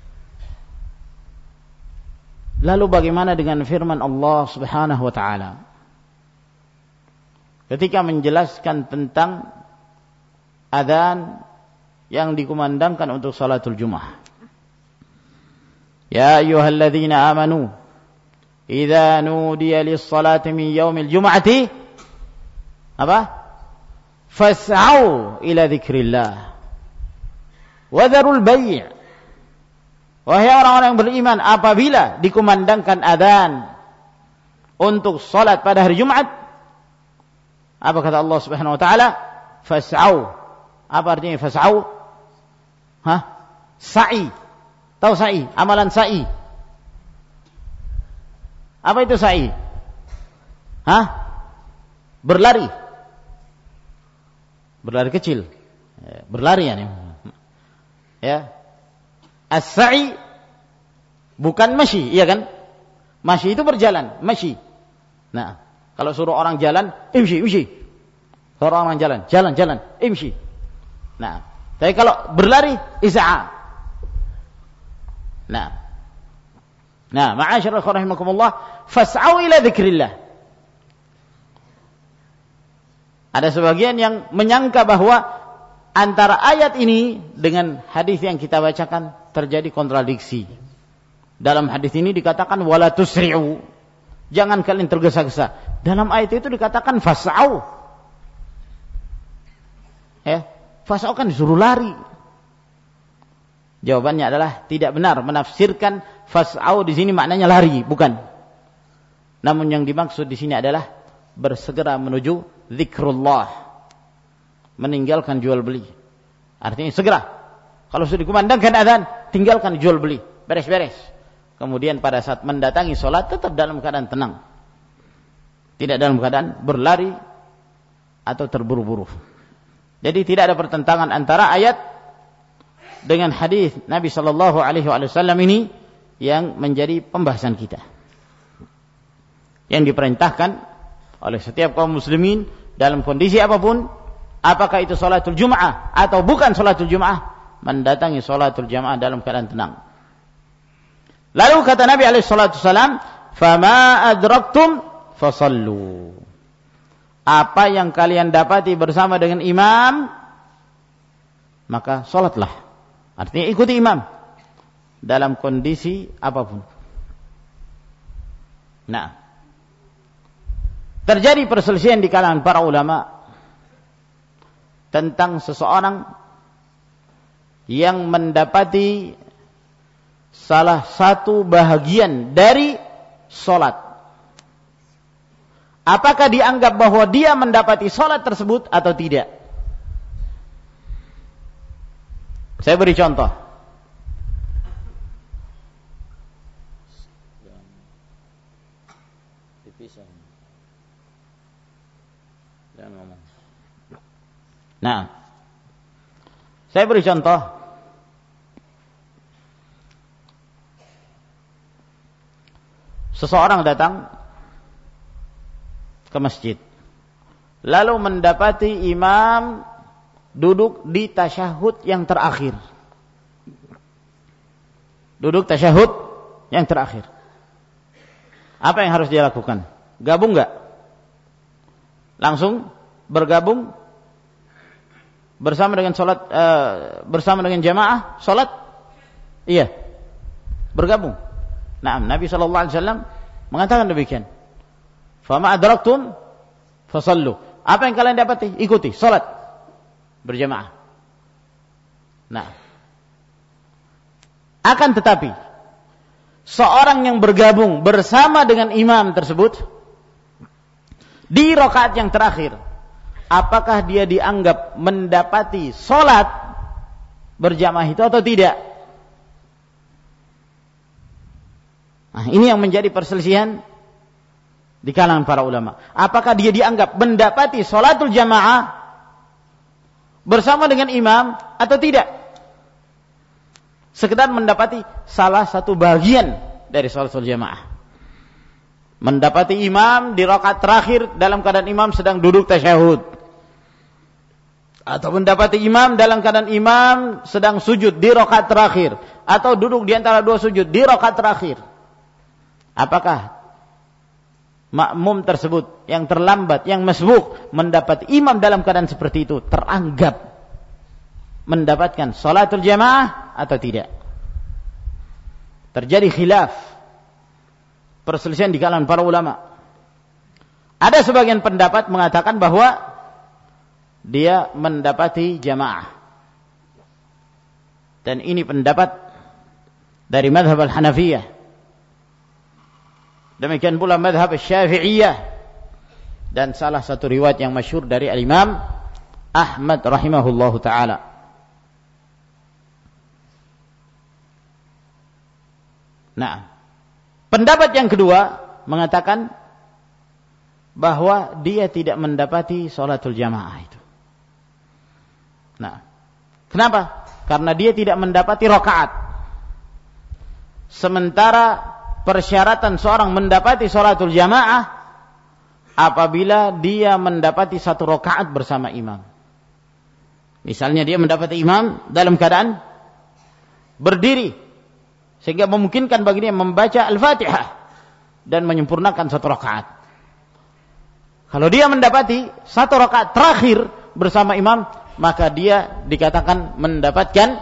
Lalu bagaimana dengan firman Allah Subhanahu wa taala ketika menjelaskan tentang adzan yang dikumandangkan untuk salatul Jumat? Ya ayyuhalladzina amanu idza nudiya lis-salati min yaumil jum'ati apa? Fas'au ila dzikrillah wa dzarul bai'. Wahai orang-orang yang beriman, apabila dikumandangkan adzan untuk salat pada hari Jumat, apa kata Allah Subhanahu wa taala? Fas'au. Apa artinya fas'au? Sa'i. Tahu sa'i? Amalan sa'i. Apa itu sa'i? Berlari. Berlari kecil. Berlari ya. As-sa'i bukan masyi, iya kan? Masyi itu berjalan, masyi. Nah, kalau suruh orang jalan, imshi. Suruh orang jalan, imshi. Nah, tapi kalau berlari, is'a. Nah, ma'asyiral rahimakumullah, fas'au ila dzikrillah. Ada sebagian yang menyangka bahwa antara ayat ini dengan hadis yang kita bacakan terjadi kontradiksi. Dalam hadis ini dikatakan wala tusri'u, jangan kalian tergesa-gesa. Dalam ayat itu dikatakan fas'au. Ya, fas'au kan disuruh lari. Jawabannya adalah tidak benar menafsirkan fas'au di sini maknanya lari, bukan. Namun yang dimaksud di sini adalah bersegera menuju zikrullah, meninggalkan jual beli. Artinya segera. Kalau sudah dikumandangkan adzan, tinggalkan jual beli, beres-beres. Kemudian pada saat mendatangi salat tetap dalam keadaan tenang. Tidak dalam keadaan berlari atau terburu-buru. Jadi tidak ada pertentangan antara ayat dengan hadis Nabi sallallahu alaihi wasallam ini yang menjadi pembahasan kita. Yang diperintahkan oleh setiap kaum muslimin dalam kondisi apapun, apakah itu salatul Jum'ah atau bukan salatul Jum'ah, mendatangi salatul Jamaah dalam keadaan tenang. Lalu kata Nabi alaihi salatu wasallam, "Fama adraktum fasallu." Apa yang kalian dapati bersama dengan imam, maka salatlah. Artinya ikuti imam dalam kondisi apapun. Nah, terjadi perselisihan di kalangan para ulama tentang seseorang yang mendapati salah satu bahagian dari salat. Apakah dianggap bahwa dia mendapati salat tersebut atau tidak? Saya beri contoh. Nah, Saya beri contoh. Seseorang datang ke masjid, lalu mendapati imam duduk di tasyahud yang terakhir. Duduk tasyahud yang terakhir. Apa yang harus dia lakukan? Gabung enggak? Langsung bergabung bersama dengan salat, bersama dengan jamaah salat? Iya. Bergabung. Nah, Nabi SAW mengatakan demikian. Fama adraktum fasallu. Apa yang kalian dapati? Ikuti, salat berjamaah. Nah, akan tetapi seorang yang bergabung bersama dengan imam tersebut di rakaat yang terakhir, apakah dia dianggap mendapati salat berjamaah itu atau tidak? Nah, ini yang menjadi perselisihan di kalangan para ulama. Apakah dia dianggap mendapati salatul jamaah bersama dengan imam atau tidak? Sekedar mendapati salah satu bagian dari salatul jamaah. Mendapati imam di rakaat terakhir dalam keadaan imam sedang duduk tasyahud. Atau mendapati imam dalam keadaan imam sedang sujud di rakaat terakhir. Atau duduk di antara dua sujud di rakaat terakhir. Apakah makmum tersebut yang terlambat, yang masbuk, mendapat imam dalam keadaan seperti itu teranggap mendapatkan salatul jamaah atau tidak? Terjadi khilaf, perselisihan di kalangan para ulama. Ada sebagian pendapat mengatakan bahwa dia mendapati jamaah. Dan ini pendapat dari mazhab al-Hanafiyah. Demikian pula mazhab Syafi'iyah dan salah satu riwayat yang masyhur dari al-Imam Ahmad rahimahullahu taala. Nah, pendapat yang kedua mengatakan bahwa dia tidak mendapati salatul jamaah itu. Nah, kenapa? Karena dia tidak mendapati rakaat. Sementara persyaratan seorang mendapati salatul jamaah apabila dia mendapati satu rakaat bersama imam. Misalnya dia mendapati imam dalam keadaan berdiri sehingga memungkinkan bagi dia membaca Al-Fatihah dan menyempurnakan satu rakaat. Kalau dia mendapati satu rakaat terakhir bersama imam, maka dia dikatakan mendapatkan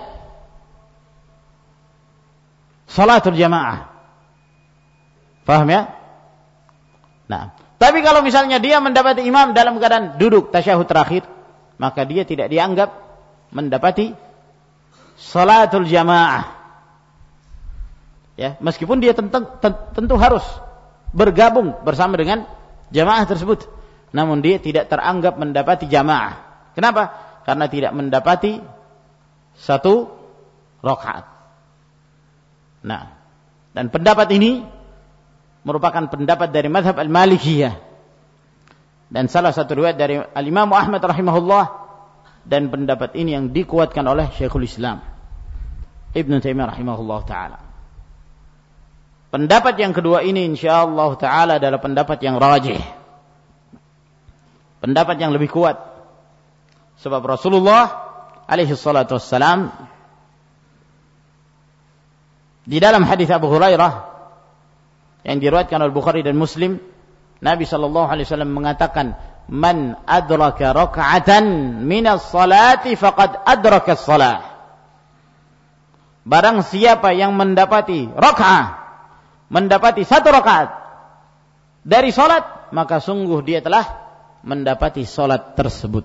salatul jamaah. Paham ya? Nah, tapi kalau misalnya dia mendapati imam dalam keadaan duduk tasyahud terakhir, maka dia tidak dianggap mendapati salatul jamaah. Ya, meskipun dia tentu harus bergabung bersama dengan jamaah tersebut, namun dia tidak teranggap mendapati jamaah. Kenapa? Karena tidak mendapati satu rakaat. Nah, dan pendapat ini merupakan pendapat dari mazhab al-Malikiyah dan salah satu riwayat dari al-Imam Ahmad rahimahullah, dan pendapat ini yang dikuatkan oleh Syekhul Islam Ibn Taimiyah rahimahullah ta'ala. Pendapat yang kedua ini insyaallah ta'ala adalah pendapat yang rajih, pendapat yang lebih kuat, sebab Rasulullah alaihi salatu wassalam di dalam hadis Abu Hurairah yang diriwayatkan oleh Bukhari dan Muslim, Nabi sallallahu alaihi wasallam mengatakan, "Man adraka raka'atan minas salati faqad adraka as-salah." Barang siapa yang mendapati raka'ah, mendapati satu rakaat dari salat, maka sungguh dia telah mendapati salat tersebut.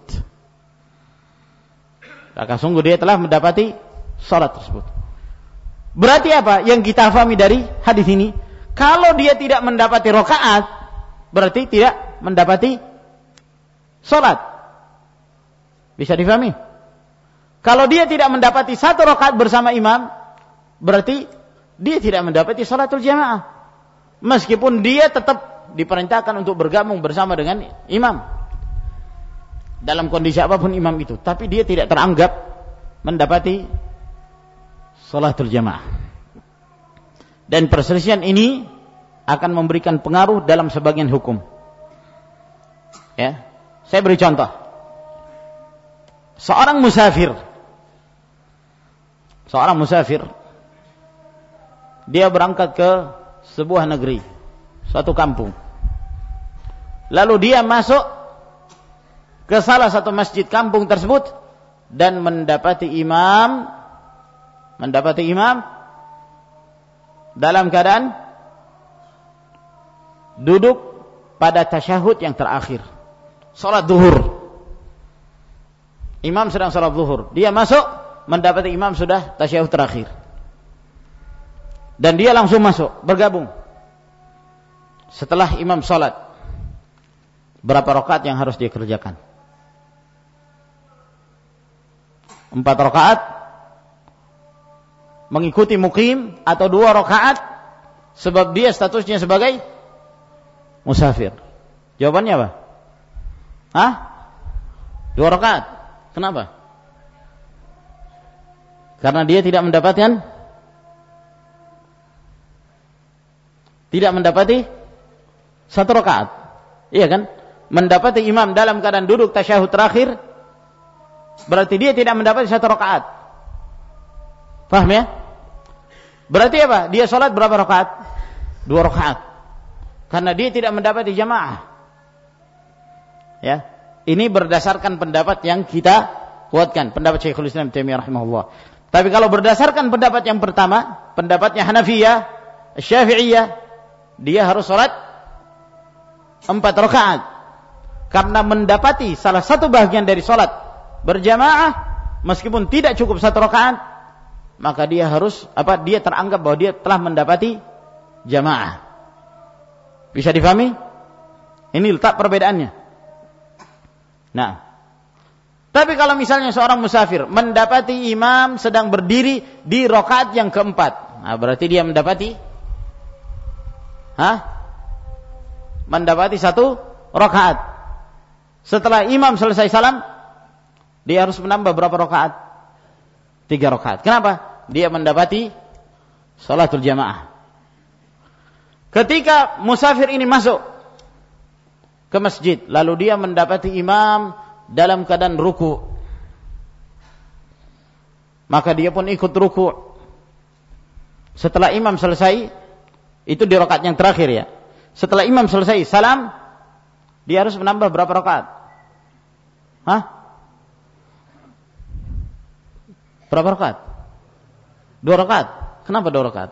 Maka sungguh dia telah mendapati salat tersebut. Berarti apa yang kita fahami dari hadis ini? Kalau dia tidak mendapati rakaat, berarti tidak mendapati salat. Bisa difahami? Kalau dia tidak mendapati satu rakaat bersama imam, berarti dia tidak mendapati salatul jamaah. Meskipun dia tetap diperintahkan untuk bergabung bersama dengan imam dalam kondisi apapun imam itu, tapi dia tidak teranggap mendapati salatul jamaah. Dan perselisihan ini akan memberikan pengaruh dalam sebagian hukum. Ya, saya beri contoh. Seorang musafir, dia berangkat ke sebuah negeri, suatu kampung. Lalu dia masuk ke salah satu masjid kampung tersebut dan mendapati imam dalam keadaan duduk pada tasyahud yang terakhir, salat zuhur. Imam sedang salat zuhur, dia masuk mendapati imam sudah tasyahud terakhir, dan dia langsung masuk bergabung. Setelah imam salat, berapa rakaat yang harus dia kerjakan? 4 rakaat mengikuti muqim, atau 2 rakaat sebab dia statusnya sebagai musafir? Jawabannya apa? 2 rakaat. Kenapa? Karena dia tidak mendapati 1 rakaat. Iya kan? Mendapati imam dalam keadaan duduk tasyahud terakhir, berarti dia tidak mendapati 1 rakaat. Paham ya? Berarti apa? Dia sholat berapa rakaat? 2 rakaat. Karena dia tidak mendapati jamaah. Ya, ini berdasarkan pendapat yang kita kuatkan, pendapat Syekhul Islam Taimiyah rahimahullah. Tapi kalau berdasarkan pendapat yang pertama, pendapatnya Hanafiyah, Syafi'iyah, dia harus sholat 4 rakaat. Karena mendapati salah satu bagian dari sholat berjamaah, meskipun tidak cukup 1 rakaat, maka dia harus dia teranggap bahwa dia telah mendapati jamaah. Bisa difahami? Ini letak perbedaannya. Nah, tapi kalau misalnya seorang musafir mendapati imam sedang berdiri di rakaat yang keempat, nah berarti dia mendapati mendapati 1 rakaat. Setelah imam selesai salam, dia harus menambah berapa rakaat? 3 rakaat. Kenapa? Dia mendapati salatul jamaah. Ketika musafir ini masuk ke masjid, lalu dia mendapati imam dalam keadaan ruku', maka dia pun ikut ruku'. Setelah imam selesai, itu di rakaat yang terakhir ya. Setelah imam selesai salam, dia harus menambah berapa rakaat? Berapa rakaat? 2 rakaat. Kenapa 2 rakaat?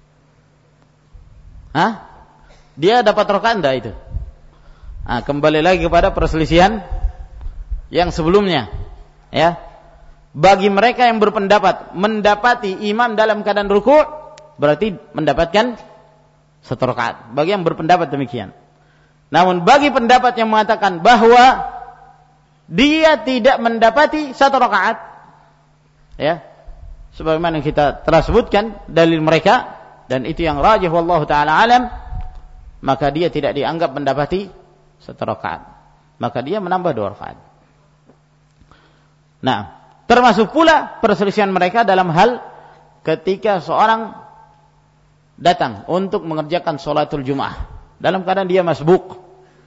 Dia dapat rakaat enggak itu? Kembali lagi kepada perselisihan yang sebelumnya. Ya. Bagi mereka yang berpendapat mendapati imam dalam keadaan ruku', berarti mendapatkan 1 rakaat. Bagi yang berpendapat demikian. Namun bagi pendapat yang mengatakan bahwa dia tidak mendapati 1 rakaat, ya, sebagaimana kita telah sebutkan dalil mereka, dan itu yang rajih wallahu taala alam, maka dia tidak dianggap mendapati 1 rakaat, maka dia menambah 2 rakaat. Nah, termasuk pula perselisihan mereka dalam hal ketika seorang datang untuk mengerjakan sholatul Jumat dalam keadaan dia masbuk,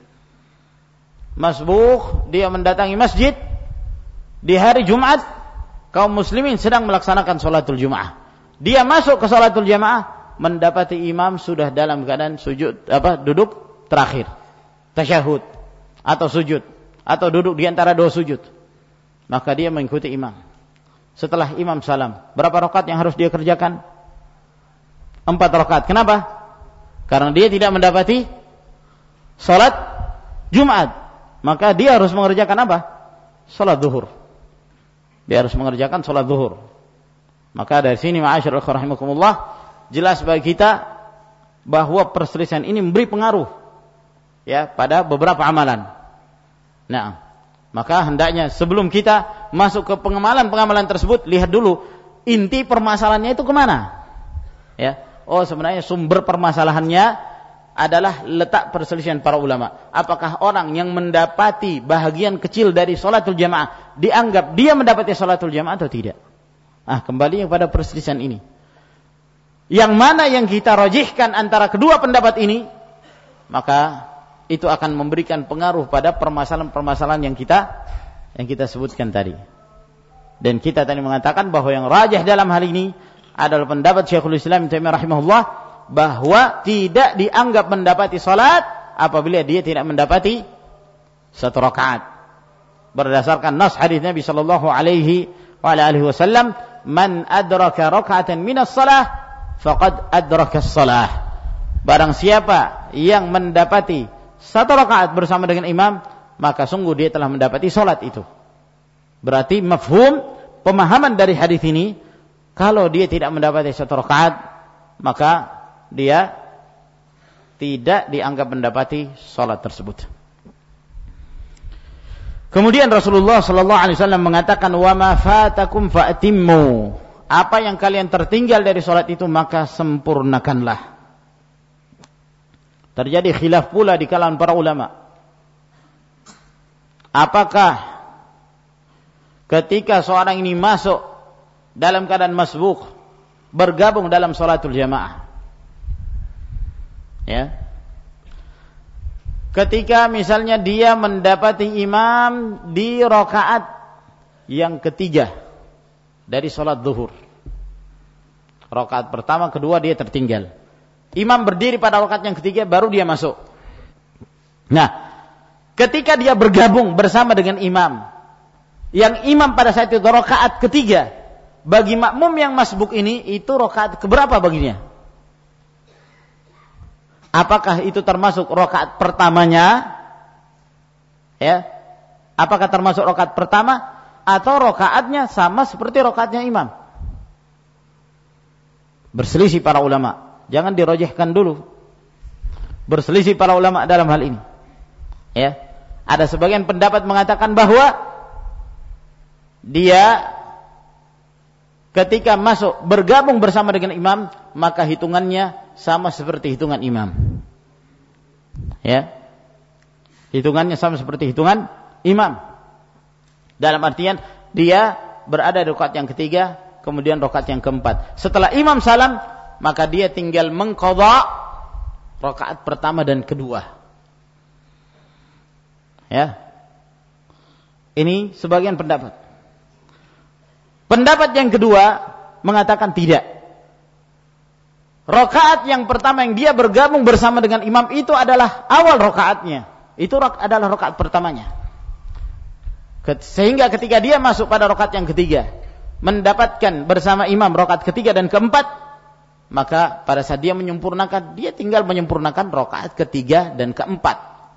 dia mendatangi masjid di hari Jumat, kaum muslimin sedang melaksanakan sholatul Jumat. Dia masuk ke sholatul jamaah, mendapati imam sudah dalam keadaan duduk terakhir, tasyahud atau sujud, atau duduk di antara 2 sujud. Maka dia mengikuti imam. Setelah imam salam, berapa rakaat yang harus dia kerjakan? 4 rakaat. Kenapa? Karena dia tidak mendapati salat Jumat. Maka dia harus mengerjakan apa? Salat zuhur. Dia harus mengerjakan salat zuhur. Maka dari sini ma'asyiral rahimakumullah, jelas bagi kita bahwa perselisihan ini memberi pengaruh ya pada beberapa amalan. Nah, maka hendaknya sebelum kita masuk ke pengamalan tersebut, lihat dulu inti permasalahannya itu kemana. Ya, sebenarnya sumber permasalahannya adalah letak perselisihan para ulama. Apakah orang yang mendapati bahagian kecil dari sholatul jamaah dianggap dia mendapati sholatul jamaah atau tidak? Kembali kepada perselisihan ini. Yang mana yang kita rajihkan antara kedua pendapat ini, maka itu akan memberikan pengaruh pada permasalahan-permasalahan yang kita sebutkan tadi. Dan kita tadi mengatakan bahwa yang rajih dalam hal ini adalah pendapat Syekhul Islam Ibnu Taimiyah rahimahullah, bahwa tidak dianggap mendapati salat apabila dia tidak mendapati satu rakaat. Berdasarkan nas hadis Nabi sallallahu alaihi wasallam, "Man adraka raka'atan minas shalah faqad adraka as-shalah." Barang siapa yang mendapati satu rakaat bersama dengan imam, maka sungguh dia telah mendapati salat itu. Berarti mafhum pemahaman dari hadis ini, kalau dia tidak mendapati satu rakaat, maka dia tidak dianggap mendapati salat tersebut. Kemudian Rasulullah sallallahu alaihi wasallam mengatakan, "Wa ma fatakum fa'timmu." Apa yang kalian tertinggal dari salat itu maka sempurnakanlah. Terjadi khilaf pula di kalangan para ulama. Apakah ketika seorang ini masuk dalam keadaan masbuk, bergabung dalam salatul jamaah, ya, ketika misalnya dia mendapati imam di rakaat yang ketiga dari salat zuhur, rakaat pertama, kedua dia tertinggal, imam berdiri pada rakaat yang ketiga, baru dia masuk. Nah, ketika dia bergabung bersama dengan imam, yang imam pada saat itu rakaat ketiga, bagi makmum yang masbuk ini itu rakaat keberapa baginya? Apakah itu termasuk rakaat pertamanya? Ya. Apakah termasuk rakaat pertama atau rakaatnya sama seperti rakaatnya imam? Berselisih para ulama. Jangan dirojihkan dulu. Berselisih para ulama dalam hal ini. Ya. Ada sebagian pendapat mengatakan bahwa dia ketika masuk bergabung bersama dengan imam, maka hitungannya sama seperti hitungan imam. Ya. Hitungannya sama seperti hitungan imam. Dalam artian dia berada di rakaat yang ketiga, kemudian rakaat yang keempat. Setelah imam salam, maka dia tinggal mengqadha rakaat pertama dan kedua. Ya. Ini sebagian pendapat. Pendapat yang kedua mengatakan tidak. Rakaat yang pertama yang dia bergabung bersama dengan imam itu adalah awal rakaatnya. Itu adalah rakaat pertamanya. Sehingga ketika dia masuk pada rakaat yang ketiga, mendapatkan bersama imam rakaat ketiga dan keempat, maka pada saat dia menyempurnakan, dia tinggal menyempurnakan rakaat ketiga dan keempat.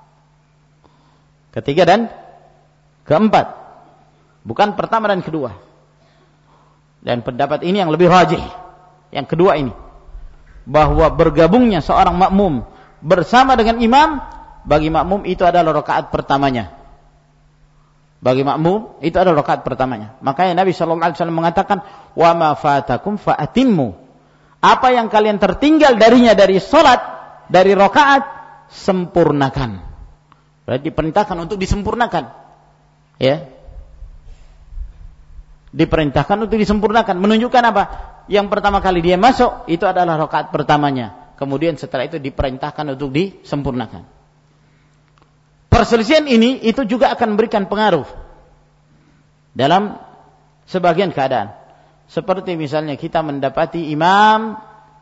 Ketiga dan keempat. Bukan pertama dan kedua. Dan pendapat ini yang lebih rajih. Yang kedua ini, bahwa bergabungnya seorang makmum bersama dengan imam, bagi makmum itu adalah rakaat pertamanya. Bagi makmum itu adalah rakaat pertamanya. Makanya Nabi sallallahu alaihi wasallam mengatakan, "Wa ma fatakum fa'atimmu." Apa yang kalian tertinggal darinya dari salat, dari rakaat, sempurnakan. Berarti diperintahkan untuk disempurnakan. Ya. Diperintahkan untuk disempurnakan. Menunjukkan apa? Yang pertama kali dia masuk, itu adalah rakaat pertamanya. Kemudian setelah itu diperintahkan untuk disempurnakan. Perselisihan ini itu juga akan memberikan pengaruh dalam sebagian keadaan. Seperti misalnya kita mendapati imam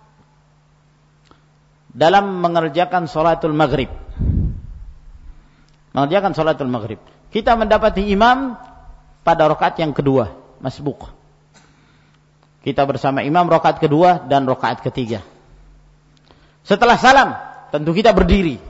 dalam mengerjakan sholatul maghrib. Mengerjakan sholatul maghrib. Kita mendapati imam pada rakaat yang kedua, masbuk. Kita bersama imam rakaat kedua dan rakaat ketiga. Setelah salam, tentu kita berdiri.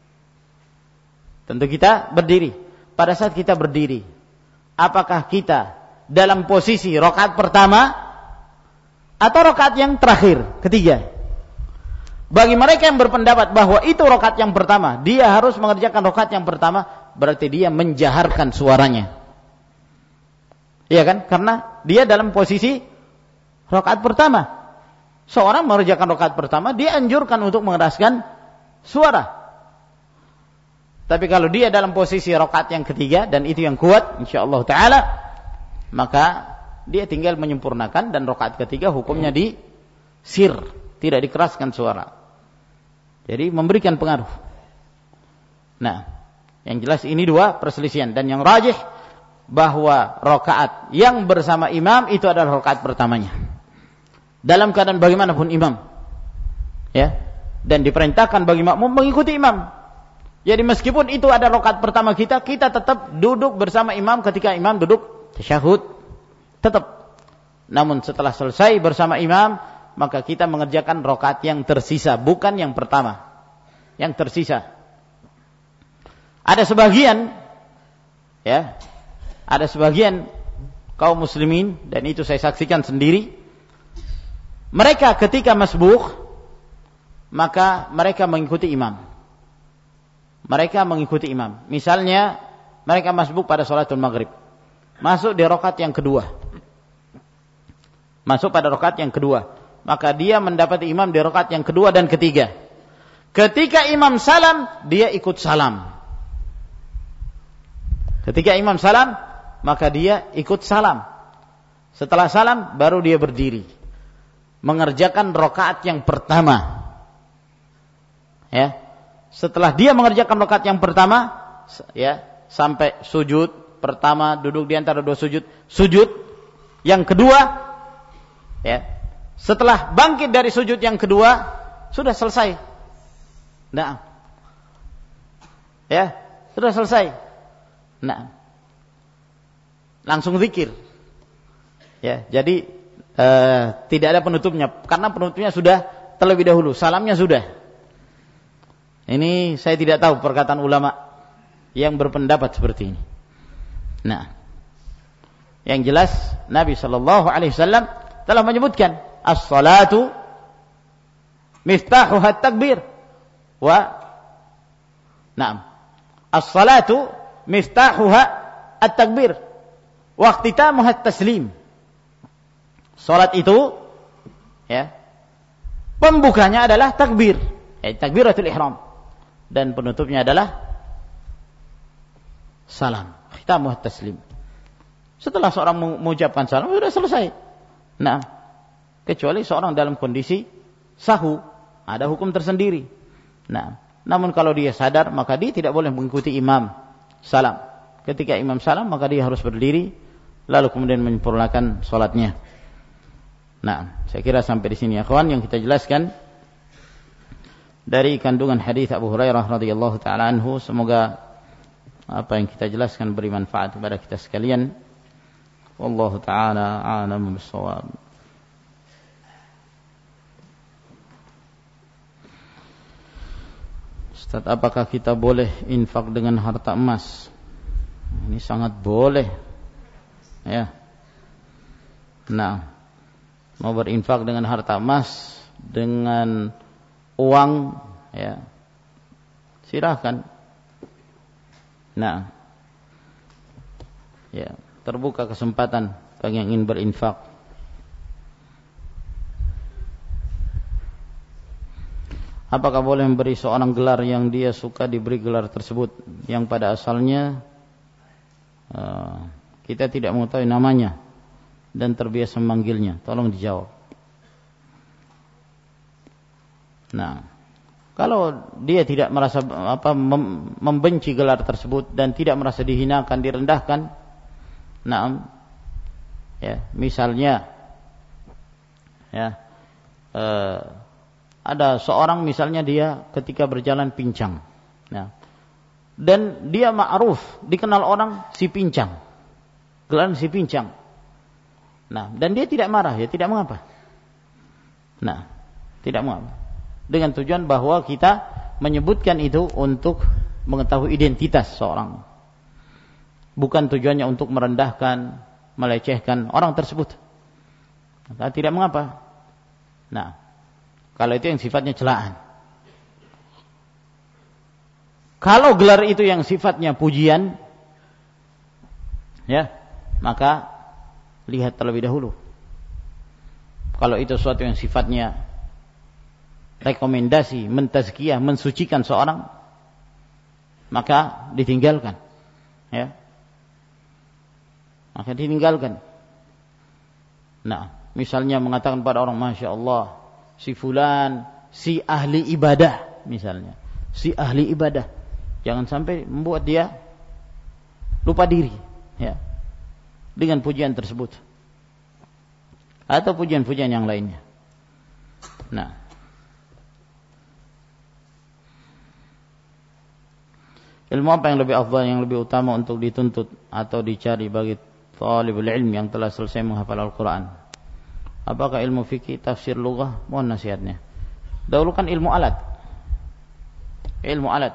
Pada saat kita berdiri, apakah kita dalam posisi rakaat pertama atau rakaat yang terakhir, ketiga? Bagi mereka yang berpendapat bahwa itu rakaat yang pertama, dia harus mengerjakan rakaat yang pertama, berarti dia menjaharkan suaranya. Iya kan? Karena dia dalam posisi rakaat pertama. Seorang mengerjakan rakaat pertama, dia anjurkan untuk mengeraskan suara. Tapi kalau dia dalam posisi rakaat yang ketiga dan itu yang kuat insyaallah taala, maka dia tinggal menyempurnakan dan rakaat ketiga hukumnya di sir, tidak dikeraskan suara. Jadi memberikan pengaruh. Nah, yang jelas ini dua perselisihan dan yang rajih bahwa rakaat yang bersama imam itu adalah rakaat pertamanya. Dalam keadaan bagaimanapun imam. Ya. Dan diperintahkan bagi makmum mengikuti imam. Jadi meskipun itu ada rakaat pertama kita tetap duduk bersama imam ketika imam duduk tasyahud. Tetap. Namun setelah selesai bersama imam, maka kita mengerjakan rakaat yang tersisa, bukan yang pertama. Yang tersisa. Ada sebagian kaum muslimin, dan itu saya saksikan sendiri, mereka ketika masbuk maka mereka mengikuti imam. Misalnya mereka masbuk pada salatul maghrib, masuk di rakaat yang kedua. Maka dia mendapati imam di rakaat yang kedua dan ketiga. Ketika imam salam, dia ikut salam. Maka dia ikut salam. Setelah salam baru dia berdiri mengerjakan rakaat yang pertama. Ya. Setelah dia mengerjakan rakaat yang pertama, ya, sampai sujud pertama, duduk di antara dua sujud yang kedua, ya. Setelah bangkit dari sujud yang kedua, sudah selesai. Nah. Ya, sudah selesai. Nah. Langsung zikir. Ya, jadi tidak ada penutupnya karena penutupnya sudah terlebih dahulu, salamnya sudah. Ini saya tidak tahu perkataan ulama yang berpendapat seperti ini. Nah, yang jelas Nabi sallallahu alaihi wasallam telah menyebutkan as-salatu miftahuha at-takbir wa na'am. As-salatu miftahuha at-takbir wa ihtitamuha at-taslim. Salat itu ya, pembukanya adalah takbir, takbiratul ihram, dan penutupnya adalah salam, khitamuh taslim. Setelah seorang mengucapkan salam sudah selesai. Nah, kecuali seorang dalam kondisi sahu, ada hukum tersendiri. Nah, namun kalau dia sadar maka dia tidak boleh mengikuti imam salam. Ketika imam salam maka dia harus berdiri lalu kemudian menyempurnakan salatnya. Nah, saya kira sampai di sini ya kawan yang kita jelaskan dari kandungan hadis Abu Hurairah radhiyallahu taala anhu. Semoga apa yang kita jelaskan beri manfaat kepada kita sekalian. Wallahu taala a'lam bis-shawab. Ustaz, apakah kita boleh infak dengan harta emas? Ini sangat boleh. Ya. Nah, mau berinfak dengan harta emas, dengan uang, ya, silakan. Nah, ya, terbuka kesempatan bagi yang ingin berinfak. Apakah boleh memberi seorang gelar yang dia suka diberi gelar tersebut, yang pada asalnya kita tidak mengetahui namanya dan terbiasa memanggilnya? Tolong dijawab. Nah, kalau dia tidak merasa membenci gelar tersebut dan tidak merasa dihinakan, direndahkan, nah, ya, misalnya, ya, ada seorang misalnya dia ketika berjalan pincang, nah, dan dia ma'ruf, dikenal orang si pincang, gelar si pincang. Nah, dan dia tidak marah, ya tidak mengapa. Nah, tidak mengapa. Dengan tujuan bahwa kita menyebutkan itu untuk mengetahui identitas seorang. Bukan tujuannya untuk merendahkan, melecehkan orang tersebut. Nah, tidak mengapa. Nah, kalau itu yang sifatnya celaan. Kalau gelar itu yang sifatnya pujian, ya, maka lihat terlebih dahulu. Kalau itu sesuatu yang sifatnya rekomendasi mentazkiyah, mensucikan seorang, maka ditinggalkan. Ya. Maka ditinggalkan. Nah, misalnya mengatakan pada orang, Masya Allah, si fulan, si ahli ibadah, misalnya. Si ahli ibadah. Jangan sampai membuat dia lupa diri. Ya. Dengan pujian tersebut. Atau pujian-pujian yang lainnya. Nah. Ilmu apa yang lebih afdal, yang lebih utama untuk dituntut atau dicari bagi talibul ilm yang telah selesai menghafal Al-Quran? Apakah ilmu fikih, tafsir, lughah? Mohon nasihatnya. Dahulukan ilmu alat. Ilmu alat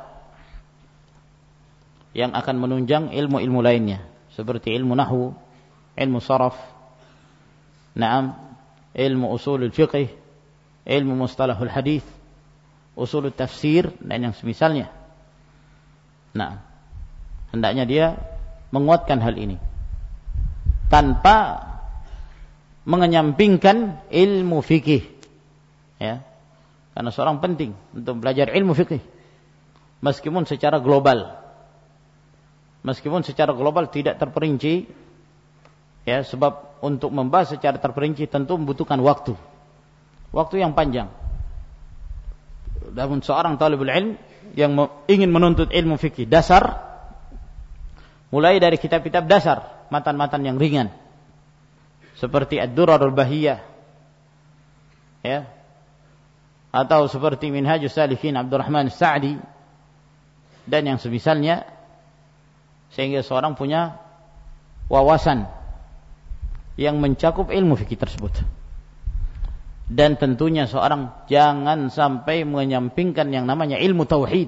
yang akan menunjang ilmu-ilmu lainnya, seperti ilmu nahwu, ilmu saraf, ilmu usulul fiqh, ilmu mustalahul hadis, usulul tafsir, dan yang semisalnya. Nah, hendaknya dia menguatkan hal ini tanpa mengenyampingkan ilmu fikih, ya, karena seorang penting untuk belajar ilmu fikih, meskipun secara global tidak terperinci, ya, sebab untuk membahas secara terperinci tentu membutuhkan waktu yang panjang. Namun seorang talibul ilm yang ingin menuntut ilmu fikih dasar, mulai dari kitab-kitab dasar, matan-matan yang ringan seperti Ad-Durarul Bahiyah, ya, atau seperti Minhajus Salikin Abdurrahman As-Sa'di dan yang semisalnya, sehingga seorang punya wawasan yang mencakup ilmu fikih tersebut. Dan tentunya seorang jangan sampai menyampingkan yang namanya ilmu tauhid.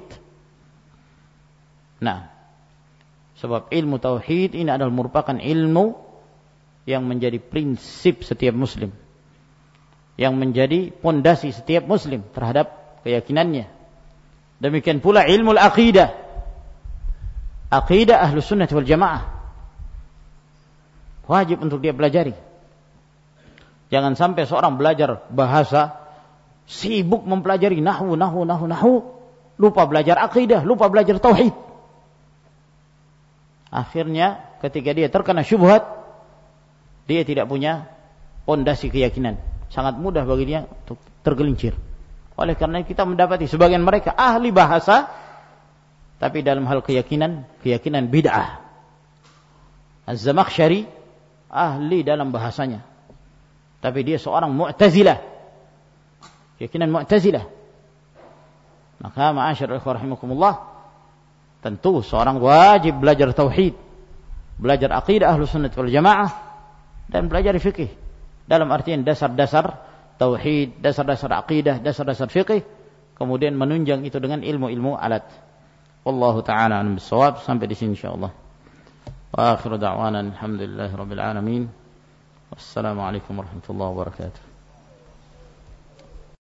Nah, sebab ilmu tauhid ini adalah merupakan ilmu yang menjadi prinsip setiap muslim, yang menjadi pondasi setiap muslim terhadap keyakinannya. Demikian pula ilmu al-aqidah, aqidah Ahlus Sunnah wal Jamaah, wajib untuk dia pelajari. Jangan sampai seorang belajar bahasa, sibuk mempelajari nahwu, lupa belajar akidah, lupa belajar tauhid. Akhirnya ketika dia terkena syubhat, dia tidak punya pondasi keyakinan. Sangat mudah bagi dia untuk tergelincir. Oleh karena kita mendapati sebagian mereka ahli bahasa, tapi dalam hal keyakinan bid'ah. Az-Zamakhsyari ahli dalam bahasanya, tapi dia seorang Mu'tazilah, keyakinan Mu'tazilah. Maka ma'asyarul ikhwah rahimakumullah, tentu seorang wajib belajar tauhid, belajar aqidah Ahlus Sunnah wal Jamaah, dan belajar fikih dalam artian dasar-dasar tauhid, dasar-dasar aqidah, dasar-dasar fikih, kemudian menunjang itu dengan ilmu-ilmu alat. Wallahu ta'ala a'lam bissawab. Sampai di sini insyaallah. Wa akhiru da'wana alhamdulillahirabbil alamin. Wassalamualaikum warahmatullahi wabarakatuh.